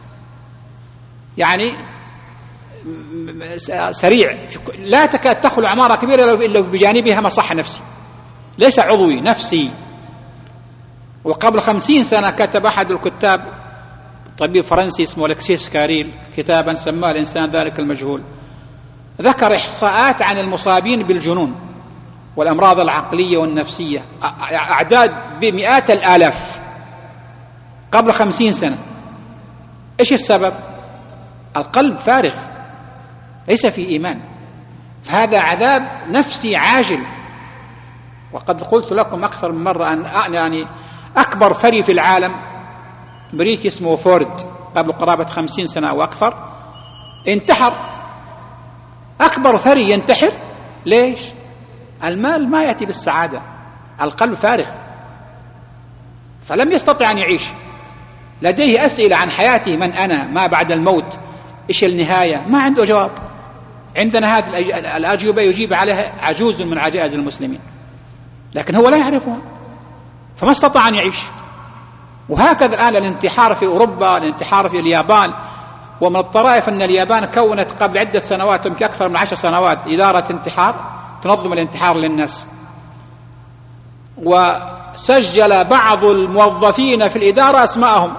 سريع، لا تكاد تخلو عمارة كبيرة إلا بجانبها مصح نفسي، ليس عضوي، نفسي. وقبل 50 سنة كتب أحد الكتاب طبيب فرنسي اسمه ألكسيس كاريل كتابا سماه الإنسان ذلك المجهول، ذكر إحصاءات عن المصابين بالجنون والأمراض العقلية والنفسية، أعداد بمئات الآلاف قبل 50 سنة. إيش السبب؟ القلب فارغ، ليس في إيمان. فهذا عذاب نفسي عاجل. وقد قلت لكم أكثر من مرة أن أكبر ثري في العالم أمريكي اسمه فورد قبل قرابة 50 سنة أو أكثر انتحر. أكبر ثري ينتحر. ليش؟ المال ما يأتي بالسعادة، القلب فارغ، فلم يستطع أن يعيش. لديه أسئلة عن حياته: من أنا؟ ما بعد الموت؟ إيش النهاية؟ ما عنده جواب. عندنا هذه الأجوبة يجيب عليها عجوز من عجائز المسلمين، لكن هو لا يعرفها، فما استطاع أن يعيش. وهكذا الآن الانتحار في أوروبا، الانتحار في اليابان. ومن الطرائف أن اليابان كونت قبل عدة سنوات، يمكن أكثر من 10 سنوات، إدارة انتحار تنظم الانتحار للناس، وسجل بعض الموظفين في الإدارة أسماءهم.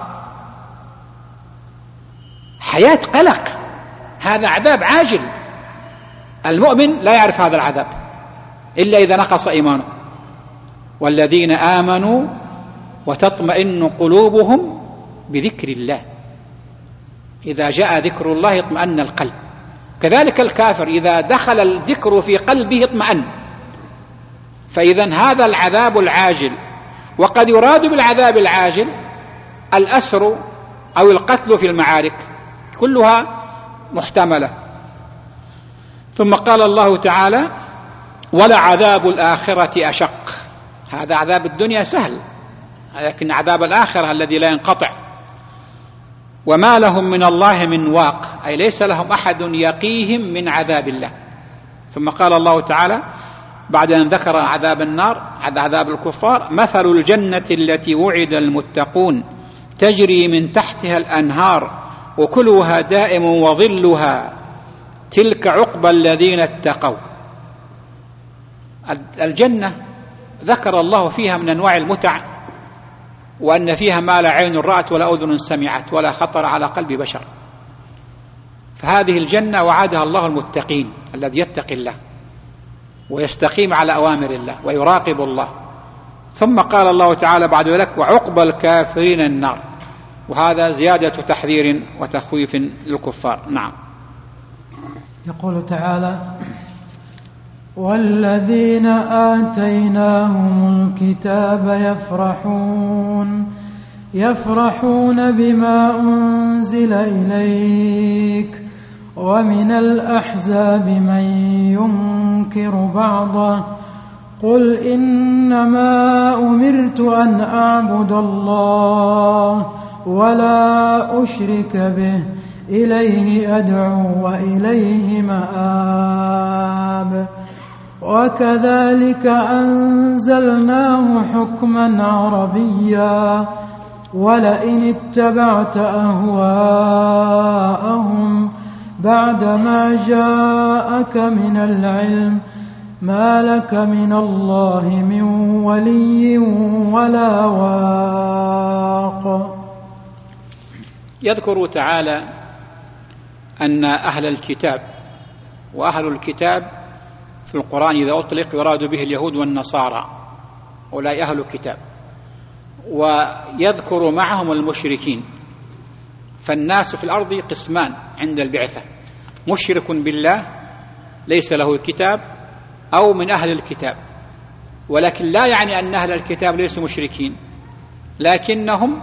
حياة قلق، هذا عذاب عاجل. المؤمن لا يعرف هذا العذاب إلا إذا نقص إيمانه. والذين آمنوا وتطمئن قلوبهم بذكر الله، إذا جاء ذكر الله اطمأن القلب. كذلك الكافر إذا دخل الذكر في قلبه اطمأن. فإذا هذا العذاب العاجل. وقد يراد بالعذاب العاجل الأسر أو القتل في المعارك، كلها محتملة. ثم قال الله تعالى: ولعذاب الآخرة أشق. هذا عذاب الدنيا سهل، لكن عذاب الآخرة الذي لا ينقطع. وما لهم من الله من واق، أي ليس لهم أحد يقيهم من عذاب الله. ثم قال الله تعالى بعد أن ذكر عذاب النار عذاب الكفار: مثل الجنة التي وعد المتقون تجري من تحتها الأنهار وكلها دائم وظلها تلك عقبى الذين اتقوا. الجنة ذكر الله فيها من أنواع المتع، وأن فيها ما لا عين رأت ولا أذن سمعت ولا خطر على قلب بشر. فهذه الجنة وعدها الله المتقين، الذي يتقي الله ويستقيم على أوامر الله ويراقب الله. ثم قال الله تعالى بعد ذلك: وعقبى الكافرين النار. وهذا زيادة تحذير وتخويف للكفار. نعم. يقول تعالى: والذين آتيناهم الكتاب يفرحون بما أنزل إليك ومن الأحزاب من ينكر بعضه قل إنما أمرت أن أعبد الله ولا أشرك به إليه أدعو وإليه مآب. وكذلك أنزلناه حكما عربيا ولئن اتبعت أهواءهم بعدما جاءك من العلم ما لك من الله من ولي ولا واق. يذكر تعالى أن أهل الكتاب، وأهل الكتاب في القرآن إذا أطلق يراد به اليهود والنصارى، أولئك أهل الكتاب، ويذكر معهم المشركين. فالناس في الأرض قسمان عند البعثة: مشرك بالله ليس له الكتاب، أو من أهل الكتاب. ولكن لا يعني أن أهل الكتاب ليسوا مشركين، لكنهم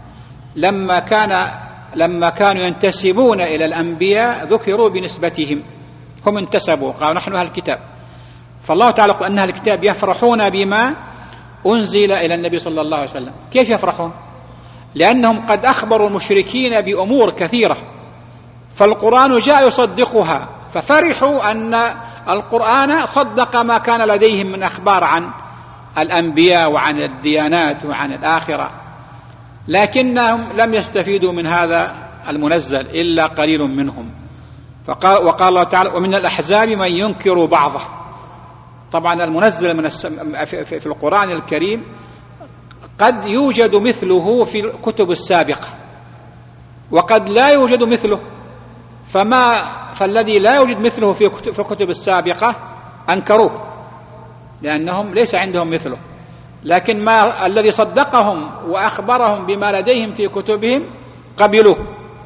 لما كانوا ينتسبون إلى الأنبياء ذكروا بنسبتهم، هم انتسبوا قالوا نحن أهل الكتاب. فالله تعالى قال أن أهل الكتاب يفرحون بما أنزل إلى النبي صلى الله عليه وسلم. كيف يفرحون؟ لأنهم قد أخبروا المشركين بأمور كثيرة، فالقرآن جاء يصدقها، ففرحوا أن القرآن صدق ما كان لديهم من أخبار عن الأنبياء وعن الديانات وعن الآخرة. لكنهم لم يستفيدوا من هذا المنزل إلا قليل منهم. وقال الله تعالى: ومن الأحزاب من ينكر بعضه. طبعا المنزل في القرآن الكريم قد يوجد مثله في الكتب السابقة وقد لا يوجد مثله، فالذي لا يوجد مثله في الكتب السابقة أنكروه لأنهم ليس عندهم مثله، لكن ما الذي صدقهم وأخبرهم بما لديهم في كتبهم قبلوه.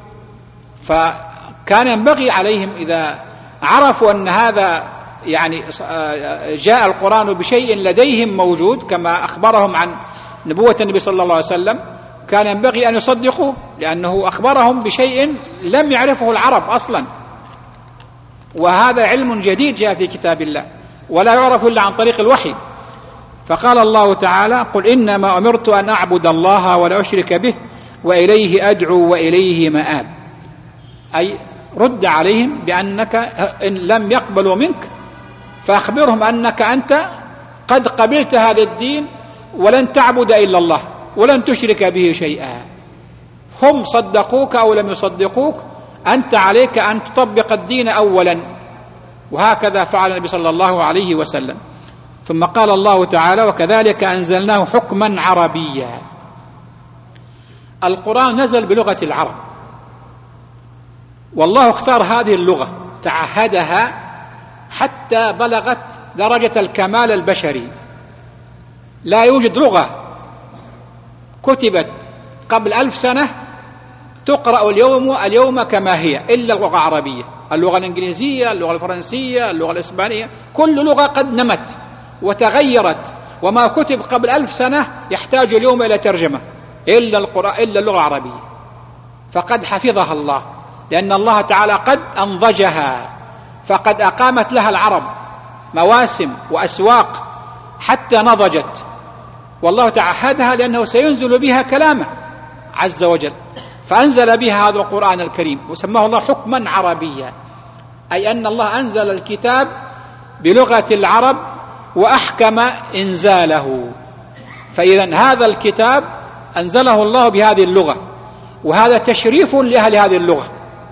فكان ينبغي عليهم إذا عرفوا أن هذا يعني جاء القرآن بشيء لديهم موجود كما أخبرهم عن نبوة النبي صلى الله عليه وسلم، كان ينبغي أن يصدقوه، لأنه أخبرهم بشيء لم يعرفه العرب أصلا، وهذا علم جديد جاء في كتاب الله ولا يعرف إلا عن طريق الوحي. فقال الله تعالى: قل إنما أمرت أن أعبد الله ولا أشرك به وإليه أدعو وإليه مآب. أي رد عليهم بأنك إن لم يقبلوا منك فأخبرهم أنك أنت قد قبلت هذا الدين ولن تعبد إلا الله ولن تشرك به شيئا. هم صدقوك أو لم يصدقوك، أنت عليك أن تطبق الدين أولا، وهكذا فعل النبي صلى الله عليه وسلم. ثم قال الله تعالى: وكذلك أنزلناه حكما عربيا. القرآن نزل بلغة العرب، والله اختار هذه اللغة تعهدها حتى بلغت درجة الكمال البشري. لا يوجد لغة كتبت قبل 1000 سنة تقرأ اليوم كما هي إلا اللغة العربية. اللغة الإنجليزية، اللغة الفرنسية، اللغة الإسبانية، كل لغة قد نمت وتغيرت، وما كتب قبل 1000 سنة يحتاج اليوم إلى ترجمة إلا اللغة العربية. فقد حفظها الله، لأن الله تعالى قد أنضجها، فقد أقامت لها العرب مواسم وأسواق حتى نضجت، والله تعهدها لأنه سينزل بها كلامه عز وجل. فأنزل بها هذا القرآن الكريم وسماه الله حكما عربيا، أي أن الله أنزل الكتاب بلغة العرب وأحكم إنزاله. فإذا هذا الكتاب أنزله الله بهذه اللغة، وهذا تشريف لأهل هذه اللغة.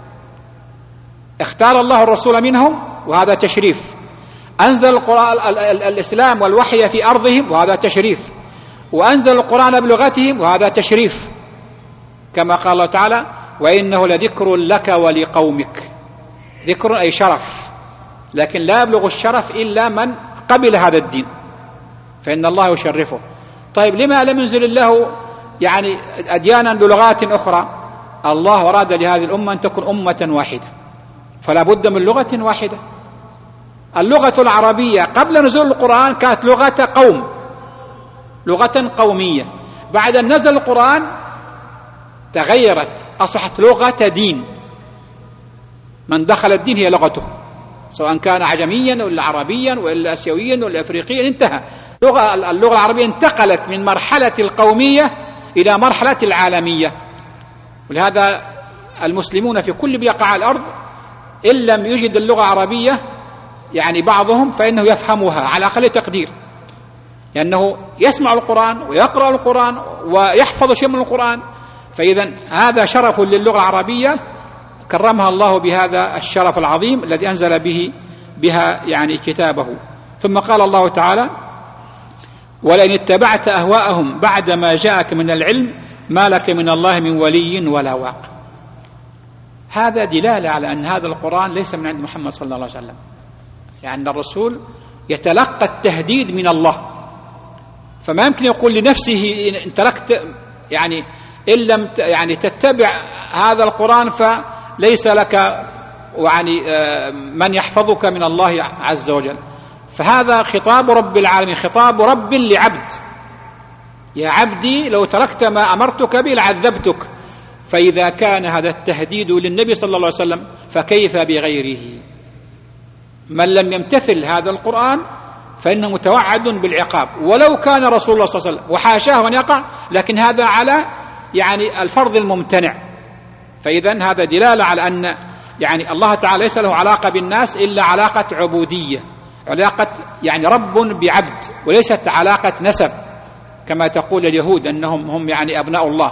اختار الله الرسول منهم وهذا تشريف، أنزل القرآن الإسلام والوحي في أرضهم وهذا تشريف، وأنزل القرآن بلغتهم وهذا تشريف، كما قال الله تعالى: وإنه لذكر لك ولقومك. ذكر أي شرف، لكن لا يبلغ الشرف إلا من قبل هذا الدين، فإن الله يشرفه. طيب لما لم ينزل الله يعني أديانا بلغات أخرى؟ الله أراد لهذه الأمة أن تكون أمة واحدة، فلا بد من لغة واحدة. اللغة العربية قبل نزول القرآن كانت لغة قوم، لغة قومية. بعد أن نزل القرآن تغيرت، أصبحت لغة دين، من دخل الدين هي لغته، سواء كان عجميا ولا عربيا ولا آسيويا ولا أفريقيا، انتهى. اللغة العربية انتقلت من مرحلة القومية إلى مرحلة العالمية. ولهذا المسلمون في كل بقاع الأرض إن لم يجد اللغة العربية يعني بعضهم فإنه يفهمها على أقل تقدير، لأنه يسمع القرآن ويقرأ القرآن ويحفظ شيء من القرآن. فإذا هذا شرف للغة العربية كرمها الله بهذا الشرف العظيم الذي أنزل بها يعني كتابه. ثم قال الله تعالى: ولئن اتبعت أهواءهم بعد ما جاءك من العلم ما لك من الله من ولي ولا واق. هذا دلالة على أن هذا القرآن ليس من عند محمد صلى الله عليه وسلم، يعني الرسول يتلقى التهديد من الله، فما يمكن يقول لنفسه إن تركت يعني إن لم يعني تتبع هذا القرآن فليس لك يعني من يحفظك من الله عز وجل. فهذا خطاب رب العالمين، خطاب رب لعبد: يا عبدي لو تركت ما أمرتك به لعذبتك. فإذا كان هذا التهديد للنبي صلى الله عليه وسلم فكيف بغيره؟ من لم يمتثل هذا القرآن فإنه متوعد بالعقاب، ولو كان رسول الله صلى الله عليه وسلم، وحاشاه أن يقع، لكن هذا على يعني الفرض الممتنع. فإذا هذا دلالة على أن يعني الله تعالى ليس له علاقة بالناس إلا علاقة عبودية، علاقة يعني رب بعبد، وليست علاقة نسب كما تقول اليهود أنهم هم يعني أبناء الله.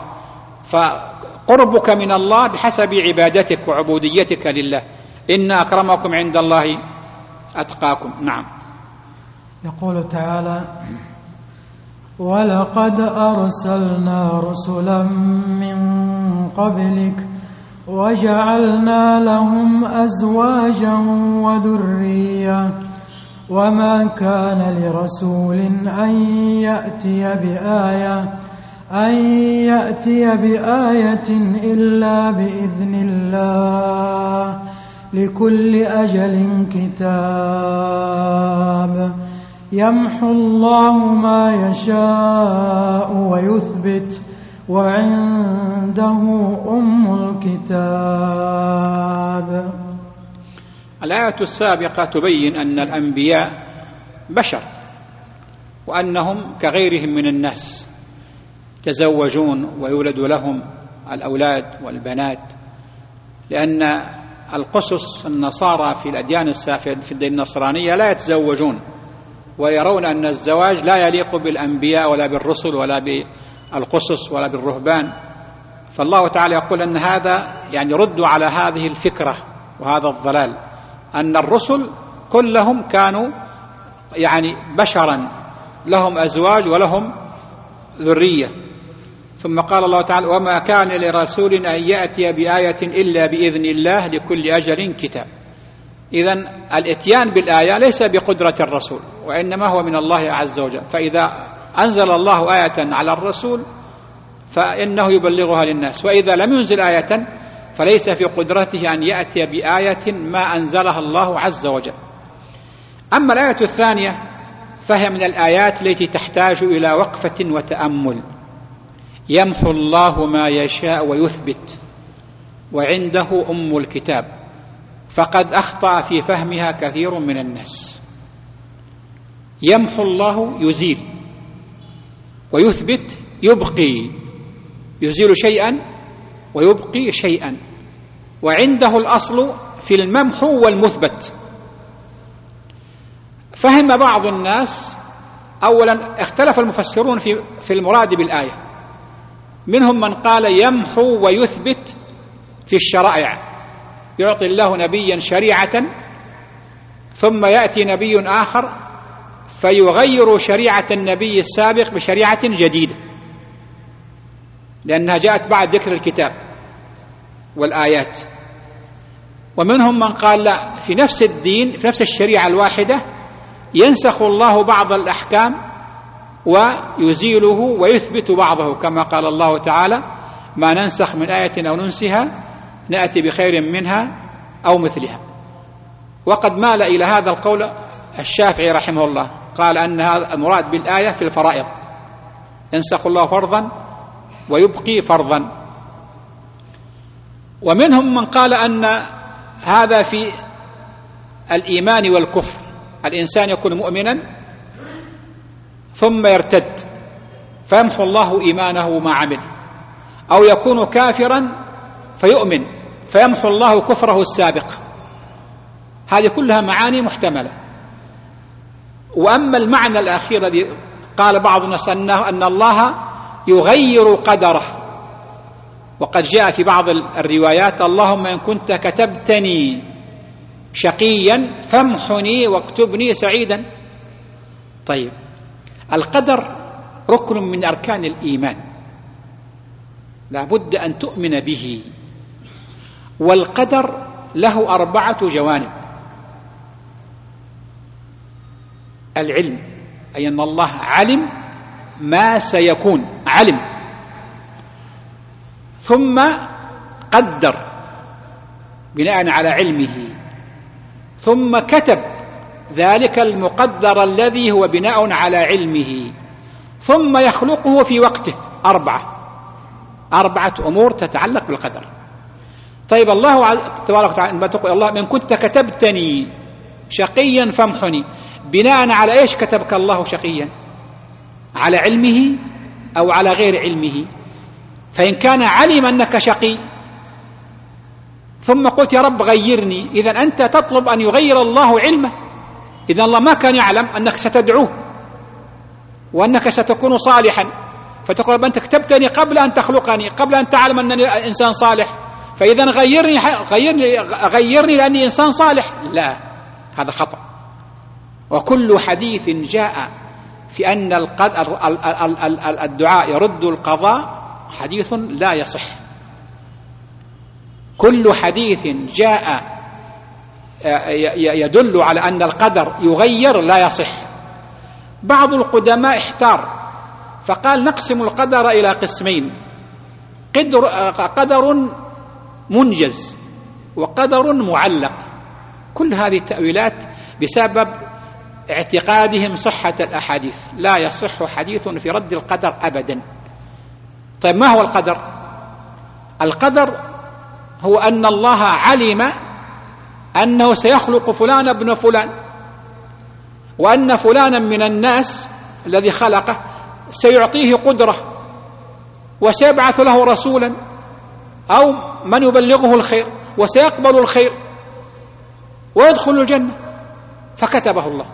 فقربك من الله بحسب عبادتك وعبوديتك لله. إن أكرمكم عند الله أتقاكم. نعم. يقول تعالى: ولقد أرسلنا رسلا من قبلك وجعلنا لهم أزواجا وذرية وما كان لرسول أن يأتي بآية إلا بإذن الله لكل أجل كتاب يمحو الله ما يشاء ويثبت وعنده أم الكتاب. الآية السابقة تبين أن الأنبياء بشر، وأنهم كغيرهم من الناس يتزوجون ويولد لهم الأولاد والبنات، لأن القسس النصارى في الأديان في الدين النصرانية لا يتزوجون، ويرون أن الزواج لا يليق بالأنبياء ولا بالرسل ولا بالقسس ولا بالرهبان. فالله تعالى يقول أن هذا يعني ردوا على هذه الفكرة وهذا الضلال، أن الرسل كلهم كانوا يعني بشرا لهم أزواج ولهم ذرية. ثم قال الله تعالى: وما كان لرسول أن يأتي بآية إلا بإذن الله لكل أجل كتاب. إذن الإتيان بالآية ليس بقدرة الرسول، وإنما هو من الله عز وجل. فإذا أنزل الله آية على الرسول فإنه يبلغها للناس، وإذا لم ينزل آية فليس في قدرته أن يأتي بآية ما أنزلها الله عز وجل. أما الآية الثانية فهي من الآيات التي تحتاج إلى وقفة وتأمل. يمحو الله ما يشاء ويثبت وعنده أم الكتاب، فقد أخطأ في فهمها كثير من الناس. يمحو الله يزيل، ويثبت يبقي، يزيل شيئا ويبقي شيئا، وعنده الأصل في الممحو والمثبت. فهم بعض الناس، أولا اختلف المفسرون في المراد بالآية، منهم من قال يمحو ويثبت في الشرائع، يعطي الله نبيا شريعة ثم يأتي نبي آخر فيغير شريعة النبي السابق بشريعة جديدة، لأنها جاءت بعد ذكر الكتاب والآيات. ومنهم من قال لا، في نفس الدين، في نفس الشريعة الواحدة ينسخ الله بعض الأحكام ويزيله ويثبت بعضه، كما قال الله تعالى ما ننسخ من آية أو ننسها نأتي بخير منها أو مثلها. وقد مال إلى هذا القول الشافعي رحمه الله، قال أن هذا المراد بالآية في الفرائض، ينسخ الله فرضا ويبقي فرضا. ومنهم من قال أن هذا في الإيمان والكفر، الإنسان يكون مؤمنا ثم يرتد فيمحو الله إيمانه ما عمل، أو يكون كافرا فيؤمن فيمحو الله كفره السابق. هذه كلها معاني محتملة. وأما المعنى الأخير الذي قال بعض الناس أن الله يغير قدره، وقد جاء في بعض الروايات اللهم إن كنت كتبتني شقيا فامحني واكتبني سعيدا. طيب، القدر ركن من أركان الإيمان، لا بد أن تؤمن به. والقدر له 4 جوانب: العلم، أي أن الله علم ما سيكون، علم، ثم قدر بناء على علمه، ثم كتب ذلك المقدر الذي هو بناء على علمه، ثم يخلقه في وقته. 4 أمور تتعلق بالقدر. طيب، الله تبارك وتعالى ما تقول الله من كنت كتبتني شقيا فامحني، بناء على ايش كتبك الله شقيا؟ على علمه أو على غير علمه؟ فإن كان علم أنك شقي ثم قلت يا رب غيرني، إذا أنت تطلب أن يغير الله علمه. إذا الله ما كان يعلم أنك ستدعوه وأنك ستكون صالحا، فتقول أنت كتبتني قبل أن تخلقني، قبل أن تعلم أنني إنسان صالح، فإذا غيرني لأني إنسان صالح. لا، هذا خطأ. وكل حديث جاء في أن الدعاء يرد القضاء حديث لا يصح. كل حديث جاء يدل على أن القدر يغير لا يصح. بعض القدماء احتار فقال نقسم القدر إلى قسمين: قدر منجز وقدر معلق. كل هذه التأويلات بسبب اعتقادهم صحة الأحاديث. لا يصح حديث في رد القدر أبدا. طيب، ما هو القدر؟ القدر هو أن الله علم أنه سيخلق فلان ابن فلان، وأن فلانا من الناس الذي خلقه سيعطيه قدرة وسيبعث له رسولا أو من يبلغه الخير وسيقبل الخير ويدخل الجنة، فكتبه الله.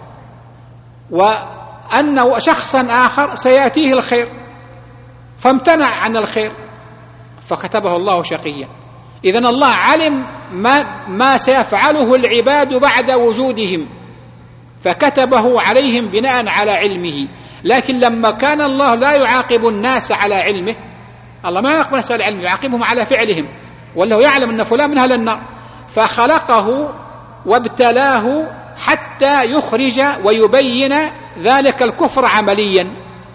وأن شخصا آخر سيأتيه الخير فامتنع عن الخير فكتبه الله شقيا. إذن الله علم ما سيفعله العباد بعد وجودهم فكتبه عليهم بناء على علمه. لكن لما كان الله لا يعاقب الناس على علمه، الله ما يعاقب الناس على علمه، يعاقبهم على فعلهم، والله يعلم أن فلان من أهل النار، فخلقه وابتلاه حتى يخرج ويبين ذلك الكفر عمليا.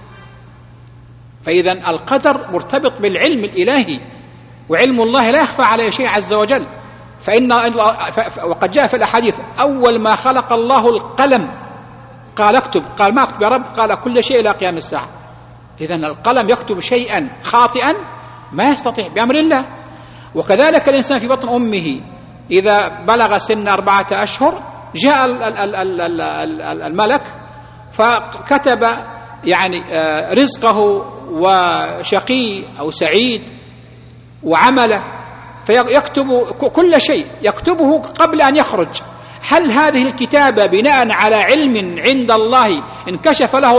فإذا القدر مرتبط بالعلم الإلهي، وعلم الله لا يخفى عليه شيء عز وجل. وقد جاء في الأحاديث أول ما خلق الله القلم قال اكتب، قال ما اكتب يا رب؟ قال كل شيء إلى قيام الساعة. إذن القلم يكتب شيئا خاطئا ما يستطيع بأمر الله. وكذلك الإنسان في بطن أمه إذا بلغ سن 4 أشهر جاء الملك فكتب يعني رزقه وشقي أو سعيد، وعمله، فيكتب كل شيء يكتبه قبل أن يخرج. هل هذه الكتابة بناء على علم عند الله انكشف له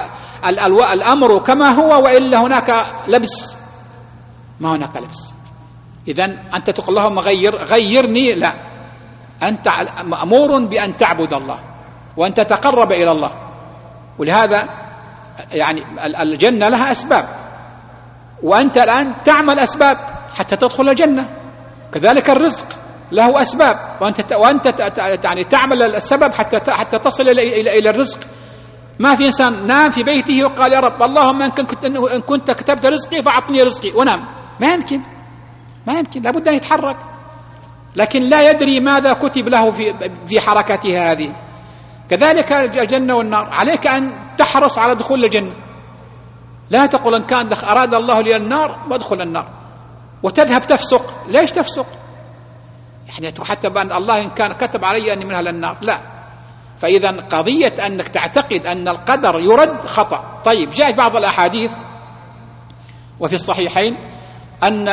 الأمر كما هو، وإلا هناك لبس؟ ما هناك لبس. إذن أنت تقول اللهم غيرني، لا، أنت مأمور بأن تعبد الله وأن تتقرب إلى الله. ولهذا يعني الجنة لها أسباب، وأنت الآن تعمل أسباب حتى تدخل الجنة. كذلك الرزق له أسباب، وأنت يعني تعمل السبب حتى تصل إلى الرزق. ما في إنسان نام في بيته وقال يا رب اللهم إن كنت كتبت رزقي فأعطني رزقي ونام. ما يمكن، لابد أن يتحرك، لكن لا يدري ماذا كتب له في حركته هذه. كذلك الجنة والنار، عليك أن تحرص على دخول الجنة. لا تقول إن كان أراد الله لي النار وادخل النار، وتذهب تفسق. ليش تفسق؟ يعني حتى بأن الله إن كان كتب علي أني من أهل النار، لا. فإذا قضية أنك تعتقد أن القدر يرد خطأ. طيب، جاء في بعض الأحاديث وفي الصحيحين أن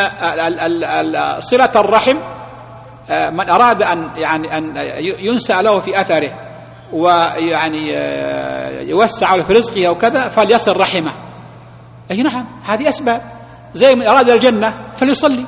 صلة الرحم، من أراد أن ينسى له في أثره ويعني يوسع له في رزقه أو كذا فليصل رحمه. أي نعم، هذه أسباب. زي من أراد الجنة فليصلي،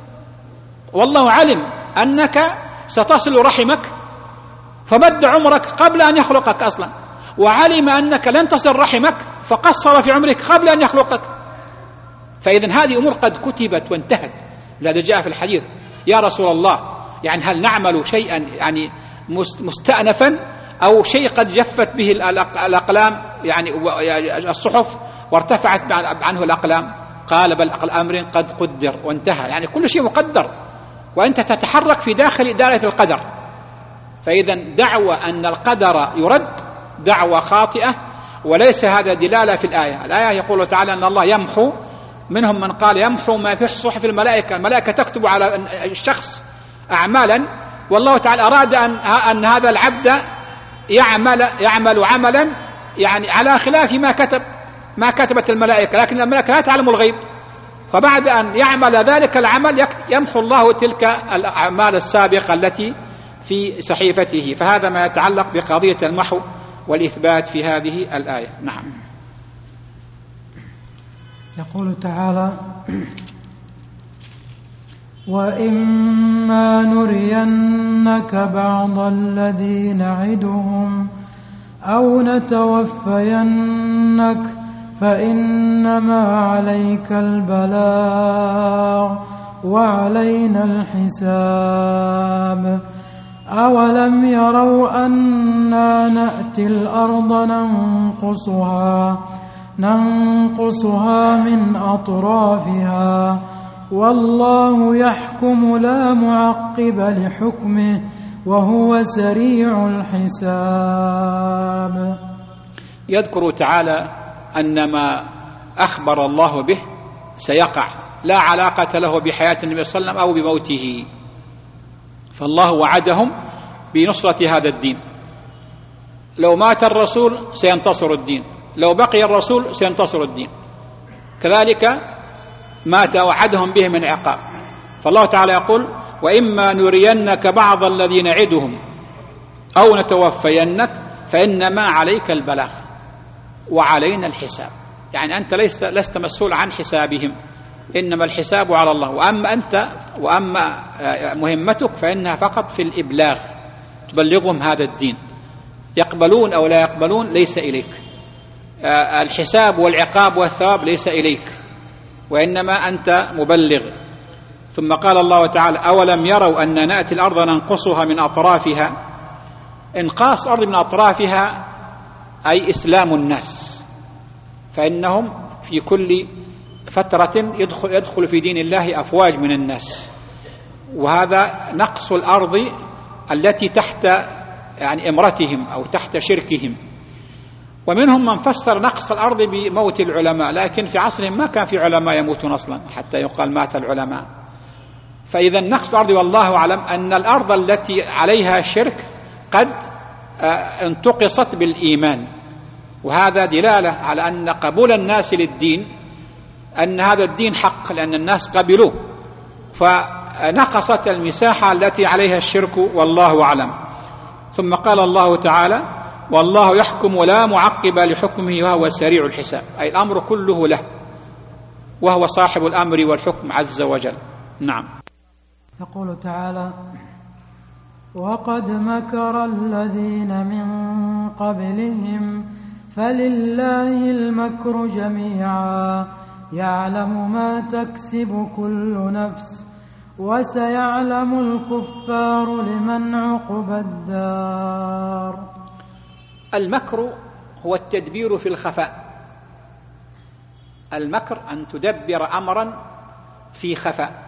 والله علم أنك ستصل رحمك فمد عمرك قبل أن يخلقك أصلا، وعلم أنك لن تصل رحمك فقصر في عمرك قبل أن يخلقك. فإذن هذه أمور قد كتبت وانتهت. لذا جاء في الحديث يا رسول الله، يعني هل نعمل شيئا يعني مستأنفا أو شيء قد جفت به الأقلام، يعني الصحف وارتفعت عنه الأقلام؟ قال بل الأمر قد قدر وانتهى. يعني كل شيء مقدر، وأنت تتحرك في داخل دائرة القدر. فإذا دعوة أن القدر يرد دعوة خاطئة، وليس هذا دلالة في الآية. الآية يقول تعالى أن الله يمحو، منهم من قال يمحو ما في صحف الملائكة، الملائكة تكتب على الشخص أعمالا، والله تعالى أراد أن هذا العبد يعمل عملا يعني على خلاف ما كتبت الملائكة، لكن الملائكة لا تعلم الغيب. فبعد أن يعمل ذلك العمل يمحو الله تلك الأعمال السابقة التي في صحيفته. فهذا ما يتعلق بقضية المحو والإثبات في هذه الآية. نعم. يقول تعالى وإما نرينك بعض الذي نعدهم أو نتوفينك فإنما عليك البلاغ وعلينا الحساب. أولم يروا أنا نأتي الأرض ننقصها من أطرافها والله يحكم لا معقب لحكمه وهو سريع الحساب. يذكر تعالى أن ما أخبر الله به سيقع، لا علاقة له بحياة النبي صلى الله عليه وسلم أو بموته. فالله وعدهم بنصرة هذا الدين. لو مات الرسول سينتصر الدين، لو بقي الرسول سينتصر الدين. كذلك ما توعدهم به من عقاب. فالله تعالى يقول وإما نرينك بعض الذي نعدهم أو نتوفينك فإنما عليك البلاغ وعلينا الحساب. يعني أنت لست مسؤول عن حسابهم، إنما الحساب على الله. وأما مهمتك فإنها فقط في الإبلاغ، تبلغهم هذا الدين، يقبلون أو لا يقبلون ليس إليك. الحساب والعقاب والثواب ليس إليك، وإنما أنت مبلغ. ثم قال الله تعالى أولم يروا أن نأتي الأرض ننقصها من أطرافها. انقاص الأرض من أطرافها أي إسلام الناس، فإنهم في كل فترة يدخل في دين الله أفواج من الناس، وهذا نقص الأرض التي تحت يعني إمرتهم أو تحت شركهم. ومنهم من فسر نقص الأرض بموت العلماء، لكن في عصرهم ما كان في علماء يموتون أصلا حتى يقال مات العلماء. فإذا نقص الأرض والله أعلم أن الأرض التي عليها الشرك قد انتقصت بالإيمان، وهذا دلالة على أن قبول الناس للدين أن هذا الدين حق، لأن الناس قبلوه فنقصت المساحة التي عليها الشرك، والله أعلم. ثم قال الله تعالى: والله يحكم لا معقب لحكمه وهو سريع الحساب، أي الأمر كله له، وهو صاحب الأمر والحكم عز وجل. نعم. يقول تعالى: وقد مكر الذين من قبلهم فلله المكر جميعا يعلم ما تكسب كل نفس وسيعلم الكفار لمن عقبى الدار. المكر هو التدبير في الخفاء. المكر أن تدبر أمرا في خفاء،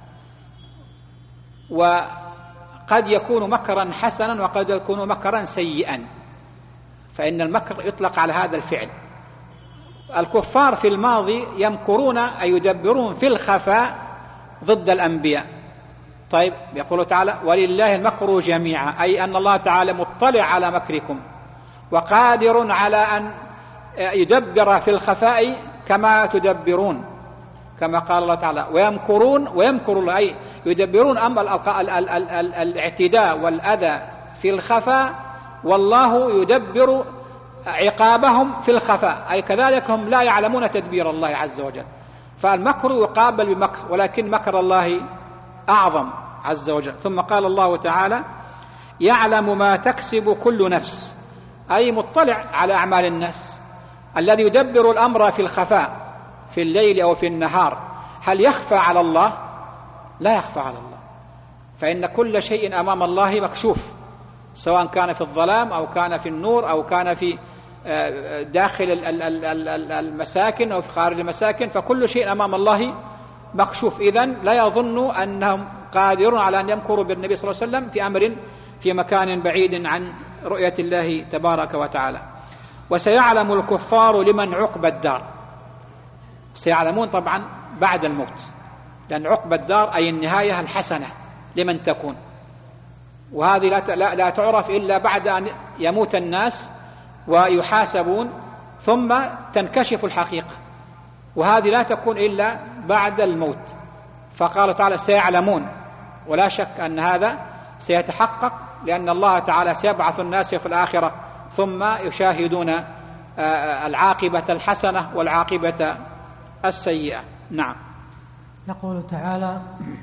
وقد يكون مكرا حسنا وقد يكون مكرا سيئا، فإن المكر يطلق على هذا الفعل. الكفار في الماضي يمكرون أي يدبرون في الخفاء ضد الأنبياء. طيب، يقول تعالى: ولله المكر جميعا، أي أن الله تعالى مطلع على مكركم وقادر على أن يدبر في الخفاء كما تدبرون، كما قال الله تعالى: ويمكرون ويمكر الله، أي يدبرون أمر الاعتداء والأذى في الخفاء، والله يدبر عقابهم في الخفاء، أي كذلك هم لا يعلمون تدبير الله عز وجل. فالمكر يقابل بمكر، ولكن مكر الله أعظم عز وجل. ثم قال الله تعالى: يعلم ما تكسب كل نفس، أي مطلع على أعمال الناس. الذي يدبر الأمر في الخفاء في الليل أو في النهار هل يخفى على الله؟ لا يخفى على الله، فإن كل شيء أمام الله مكشوف، سواء كان في الظلام أو كان في النور أو كان في داخل المساكن أو في خارج المساكن، فكل شيء أمام الله مكشوف. إذن لا يظن أنهم قادرون على أن يمكروا بالنبي صلى الله عليه وسلم في أمر في مكان بعيد عن رؤية الله تبارك وتعالى. وسيعلم الكفار لمن عقبى الدار، سيعلمون طبعا بعد الموت، لأن عقبى الدار أي النهاية الحسنة لمن تكون، وهذه لا تعرف إلا بعد أن يموت الناس ويحاسبون ثم تنكشف الحقيقة، وهذه لا تكون إلا بعد الموت. فقال تعالى: سيعلمون، ولا شك أن هذا سيتحقق، لأن الله تعالى سيبعث الناس في الآخرة ثم يشاهدون العاقبة الحسنة والعاقبة السيئة. نعم. يقول تعالى: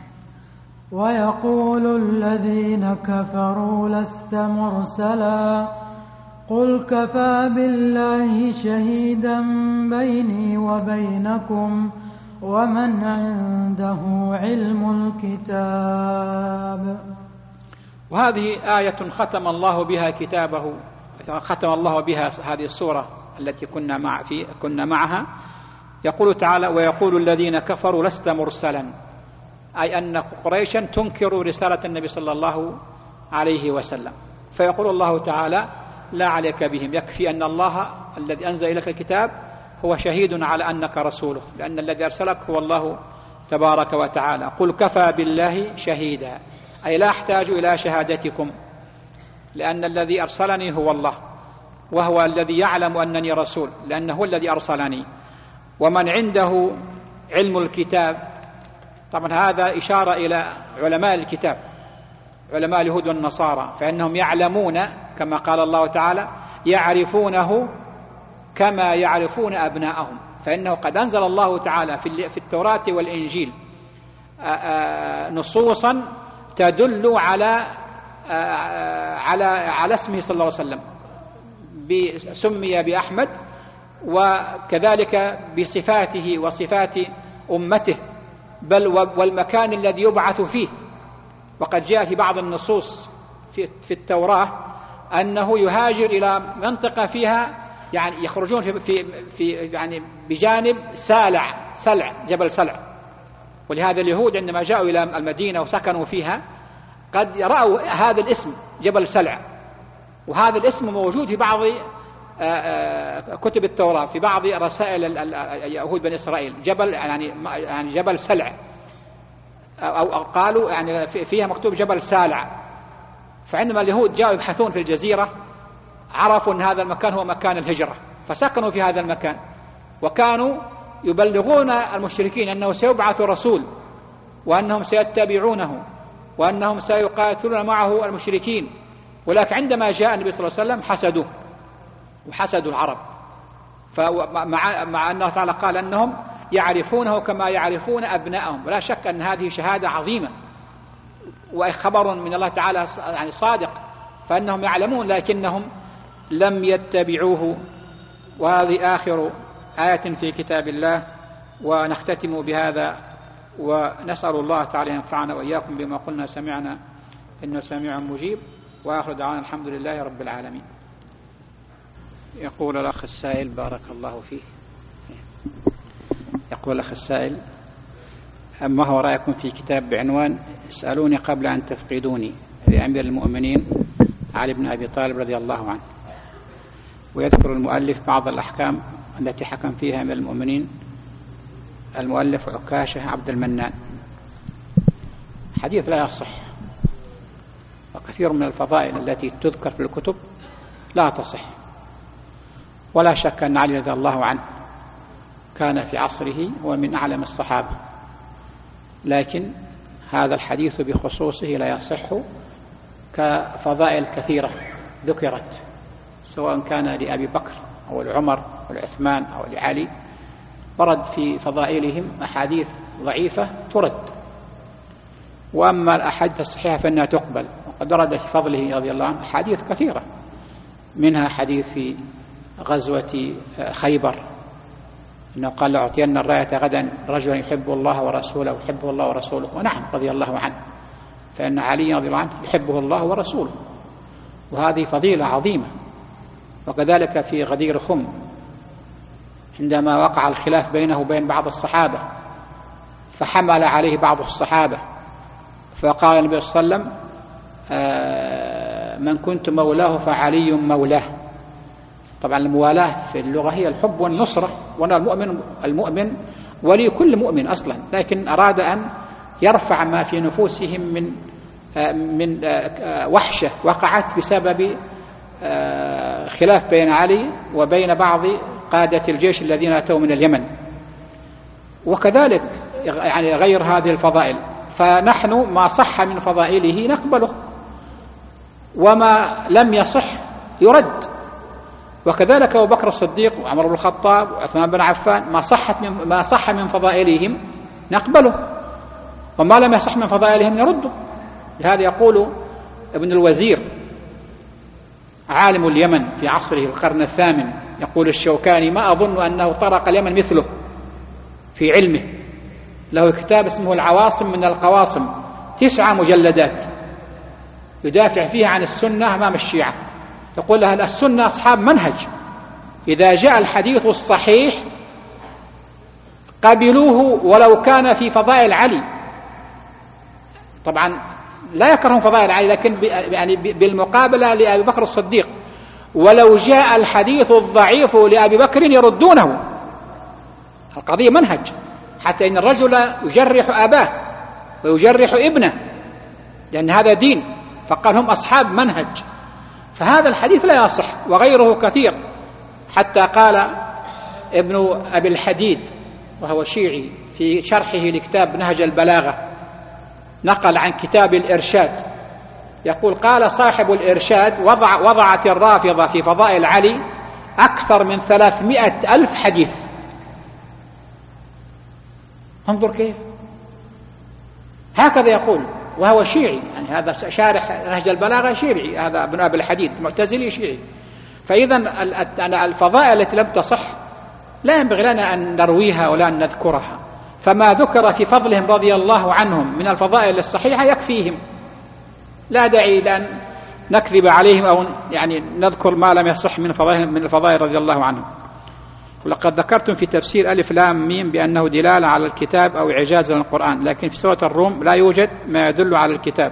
ويقول الذين كفروا لست مرسلا قل كفى بالله شهيدا بيني وبينكم ومن عنده علم الكتاب. وهذه آية ختم الله بها كتابه، ختم الله بها هذه السورة التي كنا معها. يقول تعالى: ويقول الذين كفروا لست مرسلا، أي أن قريشا تنكر رسالة النبي صلى الله عليه وسلم، فيقول الله تعالى: لا عليك بهم، يكفي أن الله الذي أنزل إليك الكتاب هو شهيد على أنك رسوله، لأن الذي أرسلك هو الله تبارك وتعالى. قل كفى بالله شهيدا، أي لا أحتاج إلى شهادتكم، لأن الذي أرسلني هو الله، وهو الذي يعلم أنني رسول، لأنه هو الذي أرسلني. ومن عنده علم الكتاب، طبعا هذا إشارة إلى علماء الكتاب، علماء اليهود والنصارى، فإنهم يعلمون كما قال الله تعالى: يعرفونه كما يعرفون أبناءهم، فإنه قد أنزل الله تعالى في التوراة والإنجيل نصوصا تدل على اسمه صلى الله عليه وسلم، سمي بأحمد، وكذلك بصفاته وصفات أمته، بل والمكان الذي يبعث فيه. وقد جاء في بعض النصوص في التوراة أنه يهاجر إلى منطقة فيها يعني يخرجون في يعني بجانب سلع جبل سلع، ولهذا اليهود عندما جاءوا إلى المدينة وسكنوا فيها قد رأوا هذا الاسم جبل سلع، وهذا الاسم موجود في بعض كتب التوراة، في بعض رسائل يهود بني إسرائيل، جبل يعني جبل سلع، أو قالوا يعني فيها مكتوب جبل سالع. فعندما اليهود جاءوا يبحثون في الجزيرة عرفوا أن هذا المكان هو مكان الهجرة، فسكنوا في هذا المكان، وكانوا يبلغون المشركين أنه سيبعث رسول وأنهم سيتبعونه وأنهم سيقاتلون معه المشركين، ولكن عندما جاء النبي صلى الله عليه وسلم حسدوه وحسدوا العرب، مع أنه تعالى قال أنهم يعرفونه كما يعرفون أبنائهم. ولا شك أن هذه شهادة عظيمة وخبر من الله تعالى يعني صادق، فأنهم يعلمون لكنهم لم يتبعوه. وهذه آخر آية في كتاب الله، ونختتم بهذا ونسأل الله تعالى ينفعنا وإياكم بما قلنا سمعنا إنه سميع مجيب، وآخر دعوانا الحمد لله رب العالمين. يقول الأخ السائل بارك الله فيه، يقول الأخ السائل: ما هو رأيكم في كتاب بعنوان اسألوني قبل أن تفقدوني لأمير المؤمنين علي بن أبي طالب رضي الله عنه، ويذكر المؤلف بعض الأحكام التي حكم فيها أمير المؤمنين المؤلف عكاشة عبد المنان. حديث لا يصح، وكثير من الفضائل التي تذكر في الكتب لا تصح. ولا شك أن علي رضي الله عنه كان في عصره ومن أعلم الصحابة، لكن هذا الحديث بخصوصه لا يصح، كفضائل كثيرة ذكرت سواء كان لأبي بكر أو لعمر أو لعثمان أو لعلي، ورد في فضائلهم أحاديث ضعيفة ترد، وأما الأحاديث الصحيحة فإنها تقبل. وقد ورد في فضله رضي الله عنه أحاديث كثيرة، منها حديث في غزوة خيبر إنه قال: لأعطين الراية غدا رجلا يحب الله ورسوله ويحبه الله ورسوله. ونعم رضي الله عنه، فإن علي رضي الله عنه يحبه الله ورسوله، وهذه فضيلة عظيمة. وكذلك في غدير خم عندما وقع الخلاف بينه وبين بعض الصحابة، فحمل عليه بعض الصحابة، فقال النبي صلى الله عليه وسلم: من كنت مولاه فعلي مولاه. طبعا الموالاة في اللغة هي الحب والنصرة، وأنا المؤمن ولي كل مؤمن أصلا، لكن أراد أن يرفع ما في نفوسهم من وحشة وقعت بسبب خلاف بين علي وبين بعض قادة الجيش الذين أتوا من اليمن. وكذلك يعني غير هذه الفضائل، فنحن ما صح من فضائله نقبله، وما لم يصح يرد. وكذلك أبو بكر الصديق وعمر بن الخطاب وعثمان بن عفان ما صح من فضائلهم نقبله، وما لم يصح من فضائلهم نرده. لهذا يقول ابن الوزير عالم اليمن في عصره القرن الثامن، يقول الشوكاني: ما أظن أنه طرق اليمن مثله في علمه، له كتاب اسمه العواصم من القواصم 9 مجلدات يدافع فيها عن السنة أمام الشيعة. يقول لها السنة أصحاب منهج، إذا جاء الحديث الصحيح قبلوه ولو كان في فضائل علي. طبعا لا يكرهون فضائل علي، لكن يعني بالمقابلة لأبي بكر الصديق، ولو جاء الحديث الضعيف لأبي بكر يردونه. القضية منهج، حتى إن الرجل يجرح أباه ويجرح ابنه، لأن هذا دين، فقال هم أصحاب منهج. فهذا الحديث لا يصح، وغيره كثير. حتى قال ابن أبي الحديد وهو شيعي في شرحه لكتاب نهج البلاغة، نقل عن كتاب الإرشاد، يقول: قال صاحب الإرشاد: وضعت الرافضة في فضائل علي أكثر من 300,000 حديث. انظر كيف، هكذا يقول، وهو شيعي، يعني هذا شارح نهج البلاغة شيعي، هذا ابن أبي الحديد معتزلي شيعي. فإذا الفضائل التي لم تصح لا ينبغي لنا أن نرويها ولا أن نذكرها، فما ذكر في فضلهم رضي الله عنهم من الفضائل الصحيحة يكفيهم، لا داعي لأن نكذب عليهم أو يعني نذكر ما لم يصح من الفضائل رضي الله عنهم. ولقد ذكرتم في تفسير ألف لام ميم بأنه دلالة على الكتاب أو إعجاز للقرآن، لكن في سورة الروم لا يوجد ما يدل على الكتاب.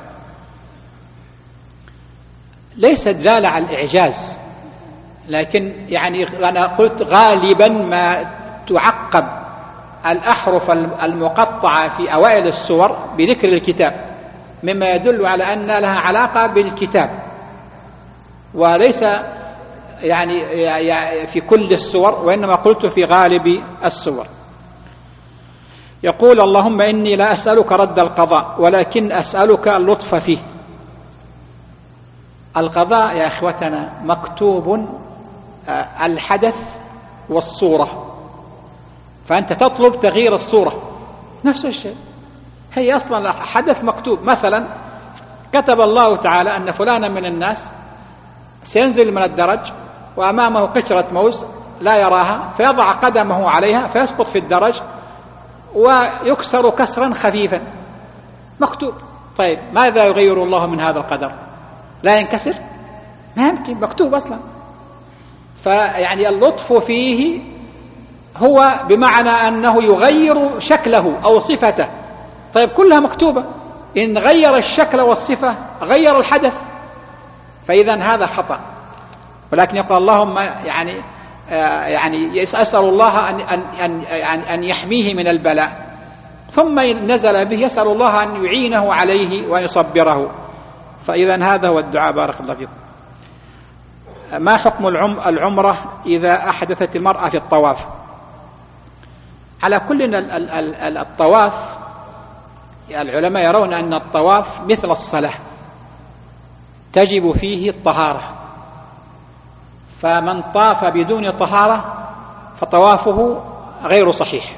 ليس دلالة على الإعجاز، لكن يعني أنا قلت غالبا ما تعقب الأحرف المقطعة في أوائل السور بذكر الكتاب، مما يدل على أن لها علاقة بالكتاب، وليس يعني في كل السور، وإنما قلت في غالب السور. يقول: اللهم إني لا أسألك رد القضاء ولكن أسألك اللطف فيه. القضاء يا إخوتنا مكتوب الحدث والصورة، فأنت تطلب تغيير الصورة، نفس الشيء، هي أصلا حدث مكتوب. مثلا كتب الله تعالى أن فلانا من الناس سينزل من الدرج وأمامه قشرة موز لا يراها، فيضع قدمه عليها فيسقط في الدرج ويكسر كسرا خفيفا، مكتوب. طيب ماذا يغير الله من هذا القدر؟ لا ينكسر؟ ما يمكن، مكتوب أصلا. فيعني اللطف فيه هو بمعنى أنه يغير شكله أو صفته. طيب كلها مكتوبة، إن غير الشكل والصفة غير الحدث، فإذا هذا خطأ. ولكن يقول اللهم يعني أسأل الله أن يحميه من البلاء، ثم نزل به يسأل الله أن يعينه عليه ويصبره. فإذا هذا هو الدعاء. بارك الله فيكم. ما حكم العمرة إذا أحدثت المرأة في الطواف؟ على كل الطواف العلماء يرون أن الطواف مثل الصلاة تجب فيه الطهارة، فمن طاف بدون طهارة فطوافه غير صحيح.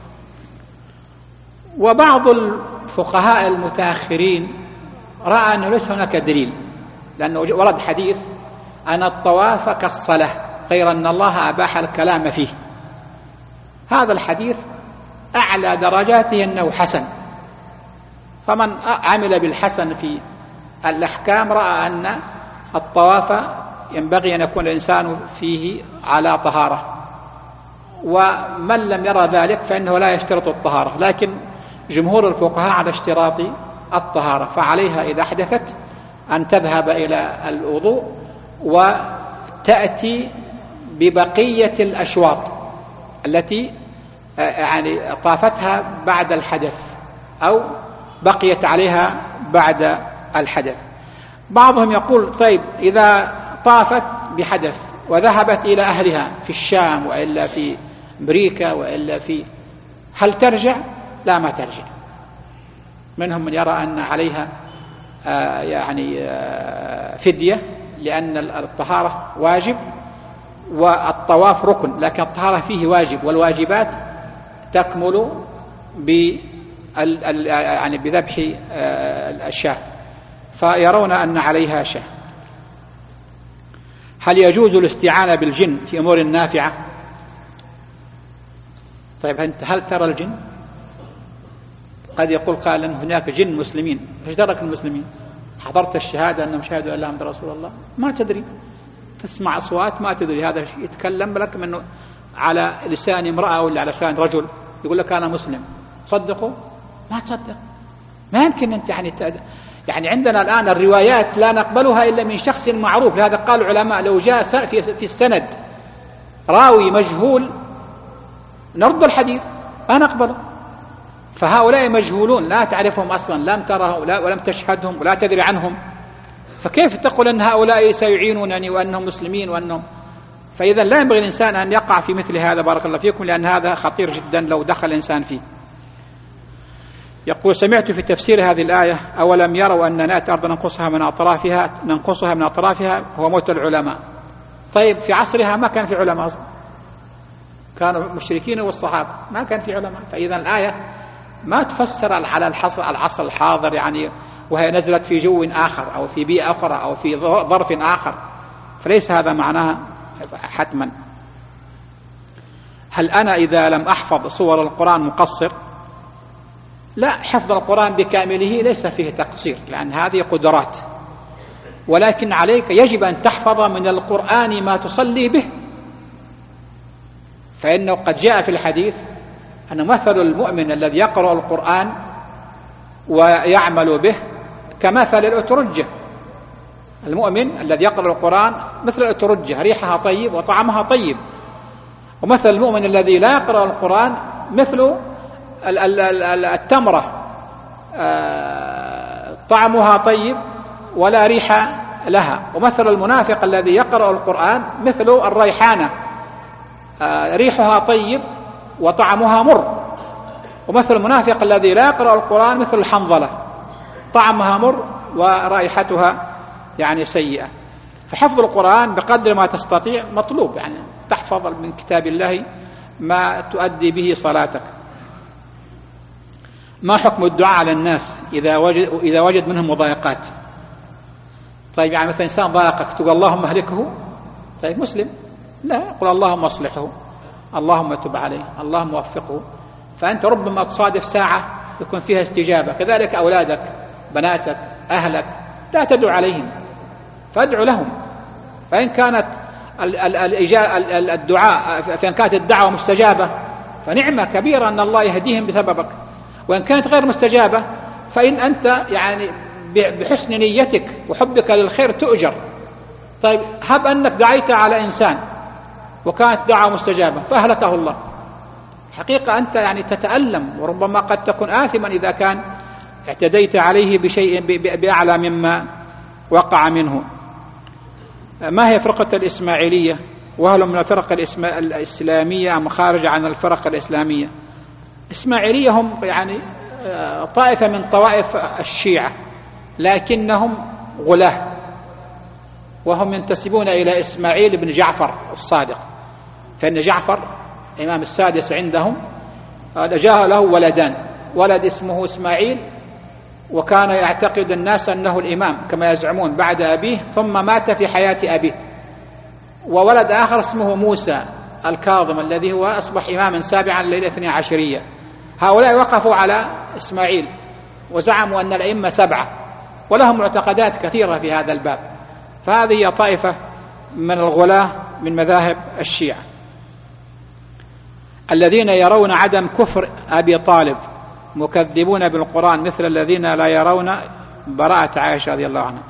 وبعض الفقهاء المتأخرين رأى أنه ليس هناك دليل، لأنه ورد حديث أن الطواف كالصلاة غير أن الله أباح الكلام فيه. هذا الحديث أعلى درجاته أنه حسن، فمن عمل بالحسن في الأحكام رأى أن الطواف ينبغي أن يكون الإنسان فيه على طهارة، ومن لم يرى ذلك فإنه لا يشترط الطهارة، لكن جمهور الفقهاء على اشتراط الطهارة، فعليها إذا أحدثت أن تذهب إلى الوضوء وتأتي ببقية الأشواط التي يعني طافتها بعد الحدث أو بقيت عليها بعد الحدث. بعضهم يقول طيب إذا طافت بحدث وذهبت إلى أهلها في الشام وإلا في أمريكا وإلا في، هل ترجع؟ لا، ما ترجع. منهم من يرى أن عليها فدية، لأن الطهارة واجب والطواف ركن، لكن الطهارة فيه واجب، والواجبات تكمل بذبح الشاة، فيرون أن عليها شاة. هل يجوز الاستعانة بالجن في أمور نافعة؟ طيب هل ترى الجن؟ قد يقول قال أن هناك جن مسلمين، ايش درك المسلمين؟ حضرت الشهادة أنهم شهدوا أن لا إله إلا رسول الله؟ ما تدري، تسمع أصوات ما تدري هذا يتكلم لك منه على لسان امرأة ولا على لسان رجل، يقول لك أنا مسلم، تصدقه؟ ما تصدق، ما يمكن أنت يعني عندنا الآن الروايات لا نقبلها إلا من شخص معروف. لهذا قال العلماء لو جاء في السند راوي مجهول نرد الحديث، ما نقبله. فهؤلاء مجهولون لا تعرفهم أصلا، لم ترهم ولم تشهدهم ولا تدري عنهم، فكيف تقول أن هؤلاء سيعينونني وأنهم مسلمين وأنهم؟ فإذا لا ينبغي الإنسان أن يقع في مثل هذا، بارك الله فيكم، لأن هذا خطير جدا لو دخل الإنسان فيه. يقول سمعت في تفسير هذه الآية أولم يروا أن نأتي أرض ننقصها من أطرافها هو موت العلماء. طيب في عصرها ما كان في علماء أصلا، كانوا مشركين والصحابة، ما كان في علماء. فإذا الآية ما تفسر على العصر الحاضر يعني، وهي نزلت في جو آخر أو في بيئة أخرى أو في ظرف آخر، فليس هذا معناها حتما. هل أنا إذا لم أحفظ صور القرآن مقصر؟ لا، حفظ القرآن بكامله ليس فيه تقصير، لأن هذه قدرات، ولكن عليك يجب أن تحفظ من القرآن ما تصلي به، فإنه قد جاء في الحديث أن مثل المؤمن الذي يقرأ القرآن ويعمل به كمثل الأترجة. المؤمن الذي يقرأ القرآن مثل الأترجة، ريحها طيب وطعمها طيب. ومثل المؤمن الذي لا يقرأ القرآن مثل التمرة، طعمها طيب ولا ريح لها. ومثل المنافق الذي يقرأ القرآن مثل الريحانة، ريحها طيب وطعمها مر. ومثل المنافق الذي لا يقرأ القرآن مثل الحنظلة، طعمها مر ورائحتها يعني سيئة. فحفظ القرآن بقدر ما تستطيع مطلوب، يعني تحفظ من كتاب الله ما تؤدي به صلاتك. ما حكم الدعاء على الناس إذا وجد منهم مضايقات؟ طيب يعني مثلا إنسان ضايقك تقول اللهم اهلكه، طيب مسلم؟ لا، قل اللهم اصلحه، اللهم تب عليه، اللهم وفقه. فأنت ربما تصادف ساعة يكون فيها استجابة. كذلك أولادك، بناتك، أهلك، لا تدعو عليهم، فادعو لهم. فإن كانت الدعاء، فإن كانت الدعوة مستجابة فنعمة كبيرة أن الله يهديهم بسببك، وإن كانت غير مستجابة فإن أنت يعني بحسن نيتك وحبك للخير تؤجر. طيب هب أنك دعيت على إنسان وكانت دعوة مستجابة فأهلكه الله، حقيقة أنت يعني تتألم، وربما قد تكون آثما إذا كان اعتديت عليه بشيء بأعلى مما وقع منه. ما هي فرقة الإسماعيلية؟ وهل من الفرق الإسلامية أم خارج عن الفرق الإسلامية؟ الإسماعيلية هم يعني طائفة من طوائف الشيعة، لكنهم غلاة، وهم ينتسبون إلى إسماعيل بن جعفر الصادق، فإن جعفر الإمام السادس عندهم جاء له ولدان، ولد اسمه إسماعيل وكان يعتقد الناس أنه الإمام كما يزعمون بعد أبيه، ثم مات في حياة أبيه، وولد آخر اسمه موسى الكاظم الذي هو أصبح إماما سابعا للاثني عشرية. هؤلاء وقفوا على إسماعيل وزعموا أن الأئمة 7، ولهم معتقدات كثيرة في هذا الباب. فهذه طائفة من الغلاة من مذاهب الشيعة الذين يرون عدم كفر أبي طالب مكذبون بالقرآن مثل الذين لا يرون براءة عائشة رضي الله عنها.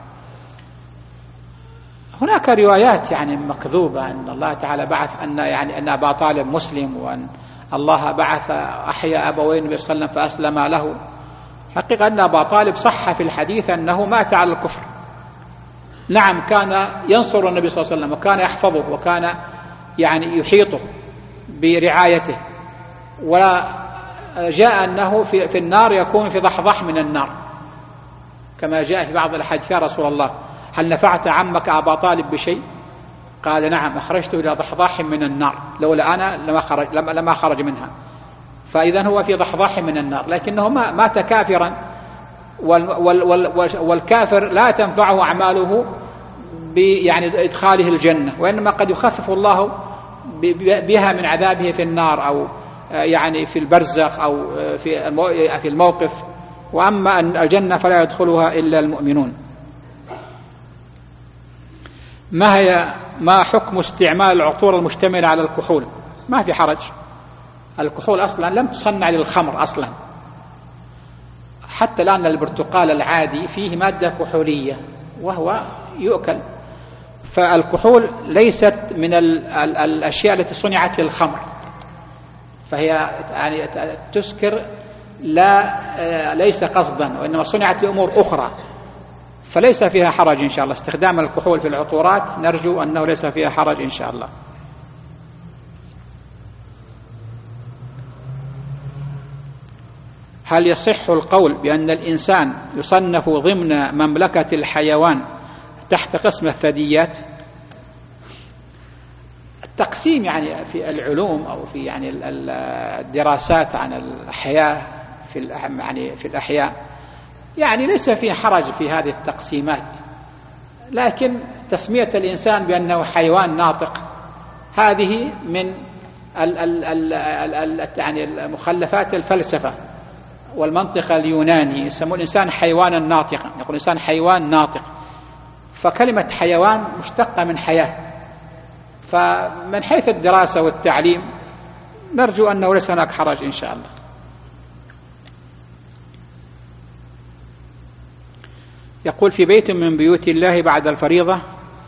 هناك روايات يعني مكذوبة أن الله تعالى بعث أن أبا طالب مسلم، وأن الله بعث أحيا أبوين النبي صلى الله عليه وسلم فأسلم له. حقيقة أن أبا طالب صح في الحديث أنه مات على الكفر. نعم كان ينصر النبي صلى الله عليه وسلم وكان يحفظه وكان يعني يحيطه برعايته، وجاء أنه في النار يكون في ضحضح من النار كما جاء في بعض الحديث: يا رسول الله هل نفعت عمك أبا طالب بشيء؟ قال: نعم، أخرجته إلى ضحضاح من النار، لولا أنا لما خرج منها. فإذا هو في ضحضاح من النار، لكنه مات كافرا، والكافر لا تنفعه أعماله يعني إدخاله الجنة، وإنما قد يخفف الله بها من عذابه في النار أو يعني في البرزخ أو في الموقف. وأما الجنة فلا يدخلها إلا المؤمنون. ما حكم استعمال العطور المشتملة على الكحول؟ ما في حرج. الكحول أصلا لم تصنع للخمر أصلا، حتى الآن البرتقال العادي فيه مادة كحولية وهو يؤكل. فالكحول ليست من الأشياء التي صنعت للخمر، فهي يعني تسكر ليس قصدا، وإنما صنعت لأمور أخرى، فليس فيها حرج إن شاء الله. استخدام الكحول في العطورات نرجو أنه ليس فيها حرج إن شاء الله. هل يصح القول بأن الإنسان يصنف ضمن مملكة الحيوان تحت قسم الثدييات؟ التقسيم يعني في العلوم أو في يعني الدراسات عن الحياة في الأحياء يعني ليس فيه حرج في هذه التقسيمات، لكن تسمية الإنسان بأنه حيوان ناطق هذه من يعني مخلفات الفلسفة والمنطق اليوناني. يسمون الإنسان حيوانا ناطقا، يقول الإنسان حيوان ناطق، فكلمة حيوان مشتقة من حياة. فمن حيث الدراسة والتعليم نرجو أنه ليس هناك حرج إن شاء الله. يقول: في بيت من بيوت الله بعد الفريضة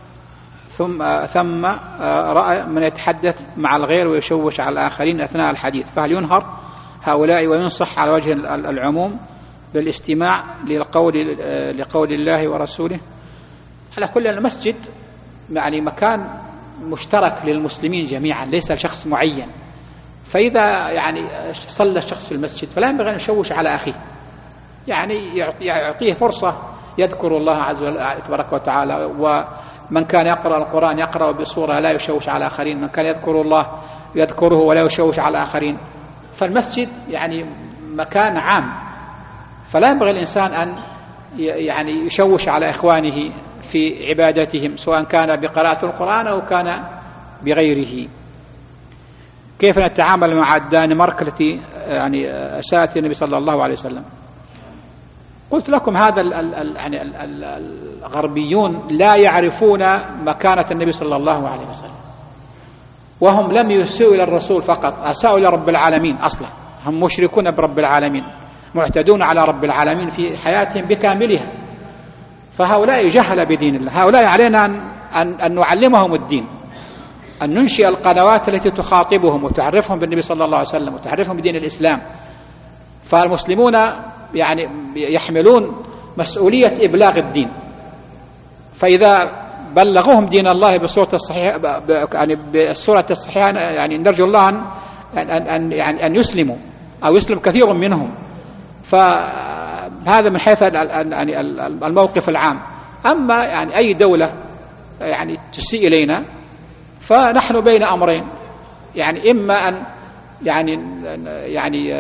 ثم رأى من يتحدث مع الغير ويشوش على الآخرين أثناء الحديث، فهل ينهر هؤلاء وينصح على وجه العموم بالاستماع لقول الله ورسوله؟ على كل المسجد يعني مكان مشترك للمسلمين جميعا، ليس لشخص معين، فإذا يعني صلى الشخص في المسجد فلا ينبغي أن يشوش على أخيه، يعني يعطيه فرصة يذكر الله عز وجل تبارك وتعالى. ومن كان يقرأ القرآن يقرأ بصورة لا يشوش على آخرين، من كان يذكر الله يذكره ولا يشوش على آخرين. فالمسجد يعني مكان عام، فلا ينبغي الإنسان أن يعني يشوش على إخوانه في عبادتهم، سواء كان بقراءة القرآن أو كان بغيره. كيف نتعامل مع الدنمارك التي يعني أساءت النبي صلى الله عليه وسلم؟ قلت لكم هذا يعني الغربيون لا يعرفون مكانة النبي صلى الله عليه وسلم، وهم لم يسيئوا إلى الرسول فقط، أساءوا إلى رب العالمين أصلا. هم مشركون برب العالمين، معتدون على رب العالمين في حياتهم بكاملها. فهؤلاء جهل بدين الله، هؤلاء علينا أن نعلمهم الدين، أن ننشئ القنوات التي تخاطبهم وتعرفهم بالنبي صلى الله عليه وسلم وتعرفهم بدين الإسلام. فالمسلمون يعني يحملون مسؤولية إبلاغ الدين، فإذا بلغوهم دين الله بالصورة الصحيحة يعني بالصورة الصحيحة يعني نرجو الله أن يسلموا أو يسلم كثير منهم. فهذا من حيث يعني الموقف العام. أما يعني أي دولة يعني تسيء إلينا فنحن بين أمرين، يعني إما أن يعني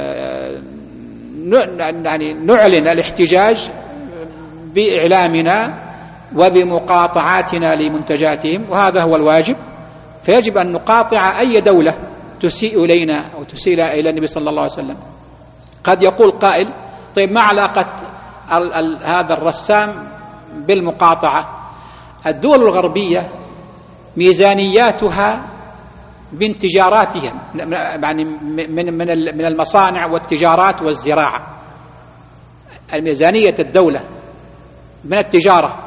نعلن الاحتجاج بإعلامنا وبمقاطعاتنا لمنتجاتهم، وهذا هو الواجب. فيجب أن نقاطع أي دولة تسيء إلينا أو تسيء إلى النبي صلى الله عليه وسلم. قد يقول قائل: طيب ما علاقة هذا الرسام بالمقاطعة؟ الدول الغربية ميزانياتها من تجاراتها، يعني من المصانع والتجارات والزراعة. الميزانية الدولة من التجارة،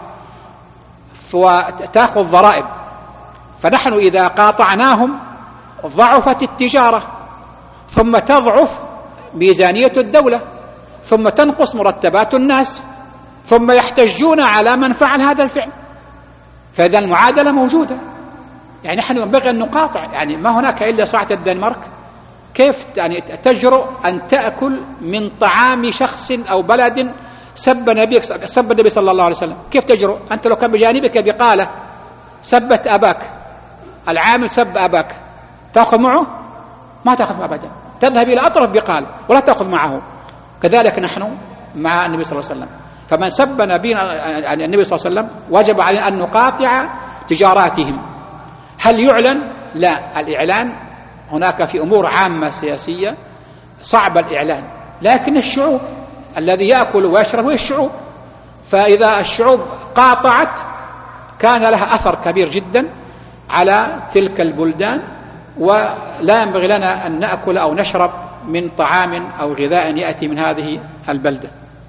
وتأخذ ضرائب. فنحن إذا قاطعناهم ضعفت التجارة، ثم تضعف ميزانية الدولة، ثم تنقص مرتبات الناس، ثم يحتجون على من فعل هذا الفعل. فإذا المعادلة موجودة، يعني نحن ينبغي أن نقاطع. يعني ما هناك إلا ساعة الدنمارك، كيف يعني تجرؤ أن تأكل من طعام شخص أو بلد سب النبي صلى الله عليه وسلم؟ كيف تجرؤ أنت لو كان بجانبك بقالة سبت أباك، العامل سب أباك، تأخذ معه؟ ما تأخذ معه أبدا، تذهب إلى أطرف بقالة ولا تأخذ معه. كذلك نحن مع النبي صلى الله عليه وسلم، فمن سب نبينا النبي صلى الله عليه وسلم وجب علينا أن نقاطع تجاراتهم. هل يعلن؟ لا، الإعلان هناك في أمور عامة سياسية صعب الإعلان، لكن الشعوب الذي يأكل ويشرب هي الشعوب. فإذا الشعوب قاطعت كان لها أثر كبير جدا على تلك البلدان، ولا ينبغي لنا أن نأكل أو نشرب من طعام أو غذاء يأتي من هذه البلدة.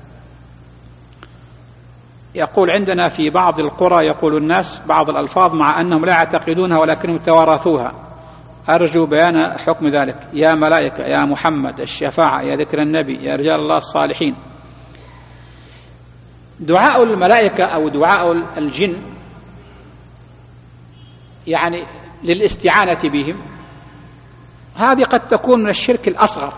يقول: عندنا في بعض القرى يقول الناس بعض الألفاظ مع أنهم لا يعتقدونها ولكنهم توارثوها، أرجو بيان حكم ذلك. يا ملائكة، يا محمد، الشفاعة، يا ذكر النبي، يا رجال الله الصالحين. دعاء الملائكة أو دعاء الجن يعني للاستعانة بهم، هذه قد تكون من الشرك الأصغر.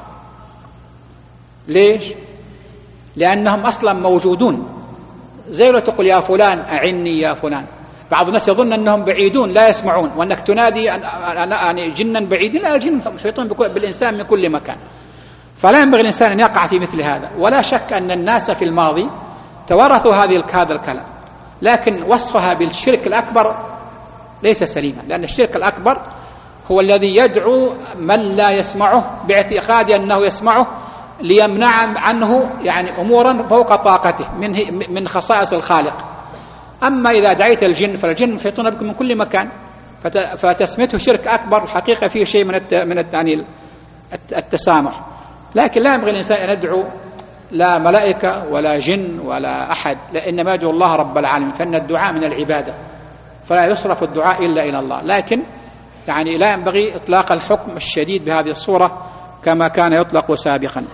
ليش؟ لأنهم أصلا موجودون، زي لو تقول يا فلان أعني يا فلان. بعض الناس يظن أنهم بعيدون لا يسمعون، وأنك تنادي يعني جنا بعيدين. لا، الجن محيطون بالإنسان من كل مكان. فلا ينبغي الإنسان أن يقع في مثل هذا. ولا شك أن الناس في الماضي توارثوا هذا الكلام، لكن وصفها بالشرك الأكبر ليس سليما، لأن الشرك الأكبر هو الذي يدعو من لا يسمعه باعتقاد أنه يسمعه ليمنع عنه يعني أمورا فوق طاقته من خصائص الخالق. أما إذا دعيت الجن فالجن محيطون بكم من كل مكان، فتسميته شرك أكبر. الحقيقة فيه شيء من التسامح، لكن لا ينبغي الإنسان أن يدعو لا ملائكة ولا جن ولا أحد، إنما يدعو الله رب العالمين، فإن الدعاء من العبادة، فلا يصرف الدعاء إلا إلى الله. لكن يعني لا ينبغي إطلاق الحكم الشديد بهذه الصورة كما كان يطلق سابقا.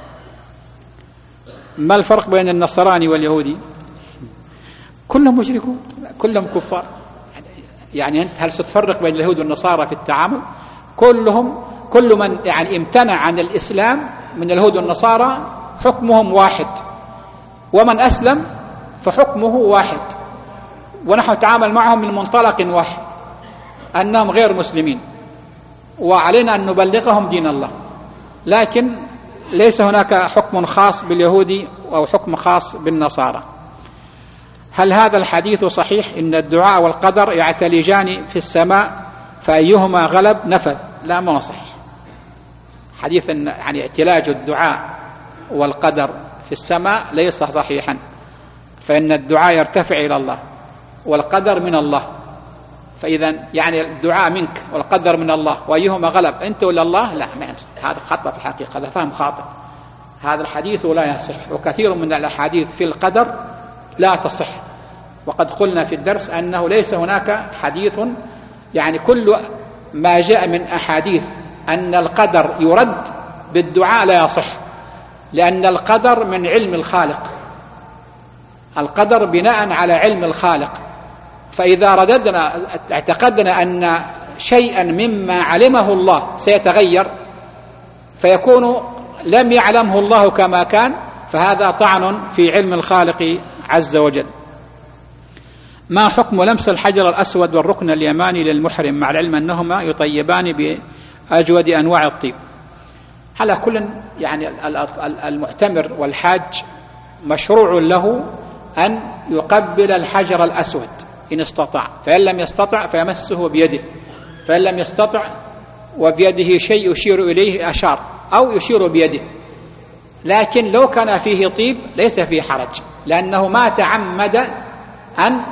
ما الفرق بين النصراني واليهودي؟ كلهم مشركون، كلهم كفار. يعني أنت هل ستفرق بين اليهود والنصارى في التعامل؟ كلهم كل من يعني امتنع عن الإسلام من اليهود والنصارى حكمهم واحد، ومن أسلم فحكمه واحد، ونحن نتعامل معهم من منطلق واحد أنهم غير مسلمين، وعلينا أن نبلغهم دين الله، لكن ليس هناك حكم خاص باليهود أو حكم خاص بالنصارى. هل هذا الحديث صحيح إن الدعاء والقدر يعتلجان في السماء فأيهما غلب نفذ؟ لا، ما صحيح. حديث يعني اعتلاج الدعاء والقدر في السماء ليس صحيحا، فإن الدعاء يرتفع إلى الله والقدر من الله، فإذا يعني الدعاء منك والقدر من الله، وأيهما غلب أنت ولا الله؟ لا، ما يمسك. هذا خطأ في الحقيقة، هذا فهم خاطئ، هذا الحديث لا يصح، وكثير من الأحاديث في القدر لا تصح. وقد قلنا في الدرس أنه ليس هناك حديث، يعني كل ما جاء من أحاديث أن القدر يرد بالدعاء لا يصح، لأن القدر من علم الخالق، القدر بناء على علم الخالق، فإذا رددنا اعتقدنا أن شيئا مما علمه الله سيتغير فيكون لم يعلمه الله كما كان، فهذا طعن في علم الخالق عز وجل. ما حكم لمس الحجر الأسود والركن اليماني للمحرم مع العلم أنهما يطيبان بأجود أنواع الطيب؟ على كل يعني المعتمر والحاج مشروع له أن يقبل الحجر الأسود إن استطاع، فإن لم يستطع فيمسه بيده، فإن لم يستطع وبيده شيء يشير إليه أشار أو يشير بيده. لكن لو كان فيه طيب ليس فيه حرج، لأنه ما تعمد أن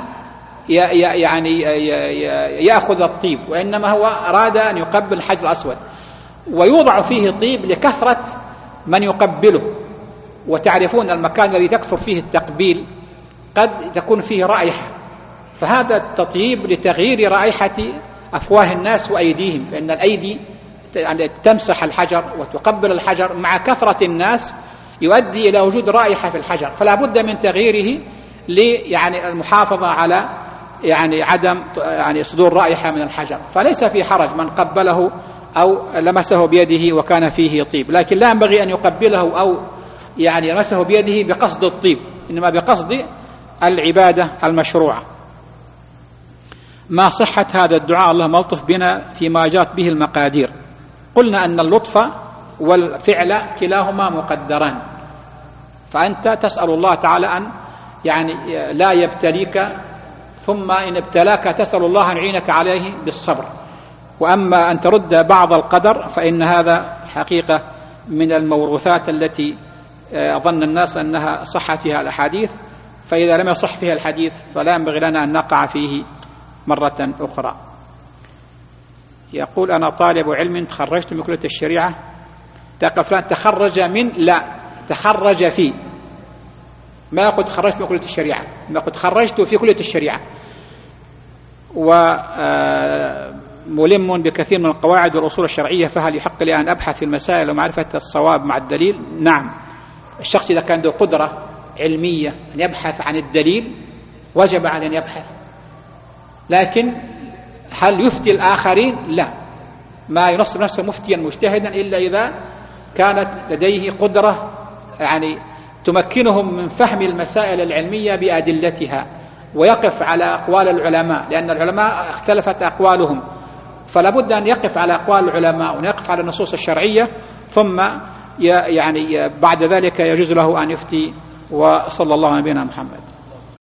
يعني يأخذ الطيب، وإنما هو أراد أن يقبل الحجر الأسود، ويوضع فيه طيب لكثرة من يقبله. وتعرفون المكان الذي تكثر فيه التقبيل قد تكون فيه رائحة، فهذا التطيب لتغيير رائحة أفواه الناس وأيديهم، فإن الأيدي تمسح الحجر وتقبل الحجر مع كثرة الناس يؤدي إلى وجود رائحة في الحجر، فلا بد من تغييره يعني المحافظة على يعني عدم يعني صدور رائحة من الحجر. فليس في حرج من قبله أو لمسه بيده وكان فيه طيب، لكن لا ينبغي أن يقبله أو يعني لمسه بيده بقصد الطيب، إنما بقصد العبادة المشروعة. ما صحة هذا الدعاء اللهم الطف بنا فيما جاءت به المقادير؟ قلنا أن اللطف والفعل كلاهما مقدران، فأنت تسأل الله تعالى أن يعني لا يبتليك، ثم إن ابتلاك تسأل الله أن يعينك عليه بالصبر. وأما أن ترد بعض القدر فإن هذا حقيقة من الموروثات التي أظن الناس أنها صح فيها الأحاديث، فإذا لم يصح فيها الحديث فلا ينبغي لنا أن نقع فيه مرة أخرى. يقول أنا طالب علم تخرجت من كلية الشريعة، تقول فلان تخرج من، لا، تخرج في، ما قد تخرجت من كلية الشريعة، ما قد تخرجت في كلية الشريعة، وملم بكثير من القواعد والأصول الشرعية، فهل يحق لي أن أبحث في المسائل ومعرفة الصواب مع الدليل؟ نعم، الشخص إذا كان له قدرة علمية أن يبحث عن الدليل وجب عليه أن يبحث، لكن هل يفتي الآخرين؟ لا، ما ينصب نفسه مفتيا مجتهدا إلا إذا كانت لديه قدرة يعني تمكنهم من فهم المسائل العلمية بأدلتها، ويقف على أقوال العلماء، لأن العلماء اختلفت أقوالهم، فلا بد أن يقف على أقوال العلماء ويقف على النصوص الشرعية، ثم يعني بعد ذلك يجوز له أن يفتي. وصلى الله على نبينا محمد.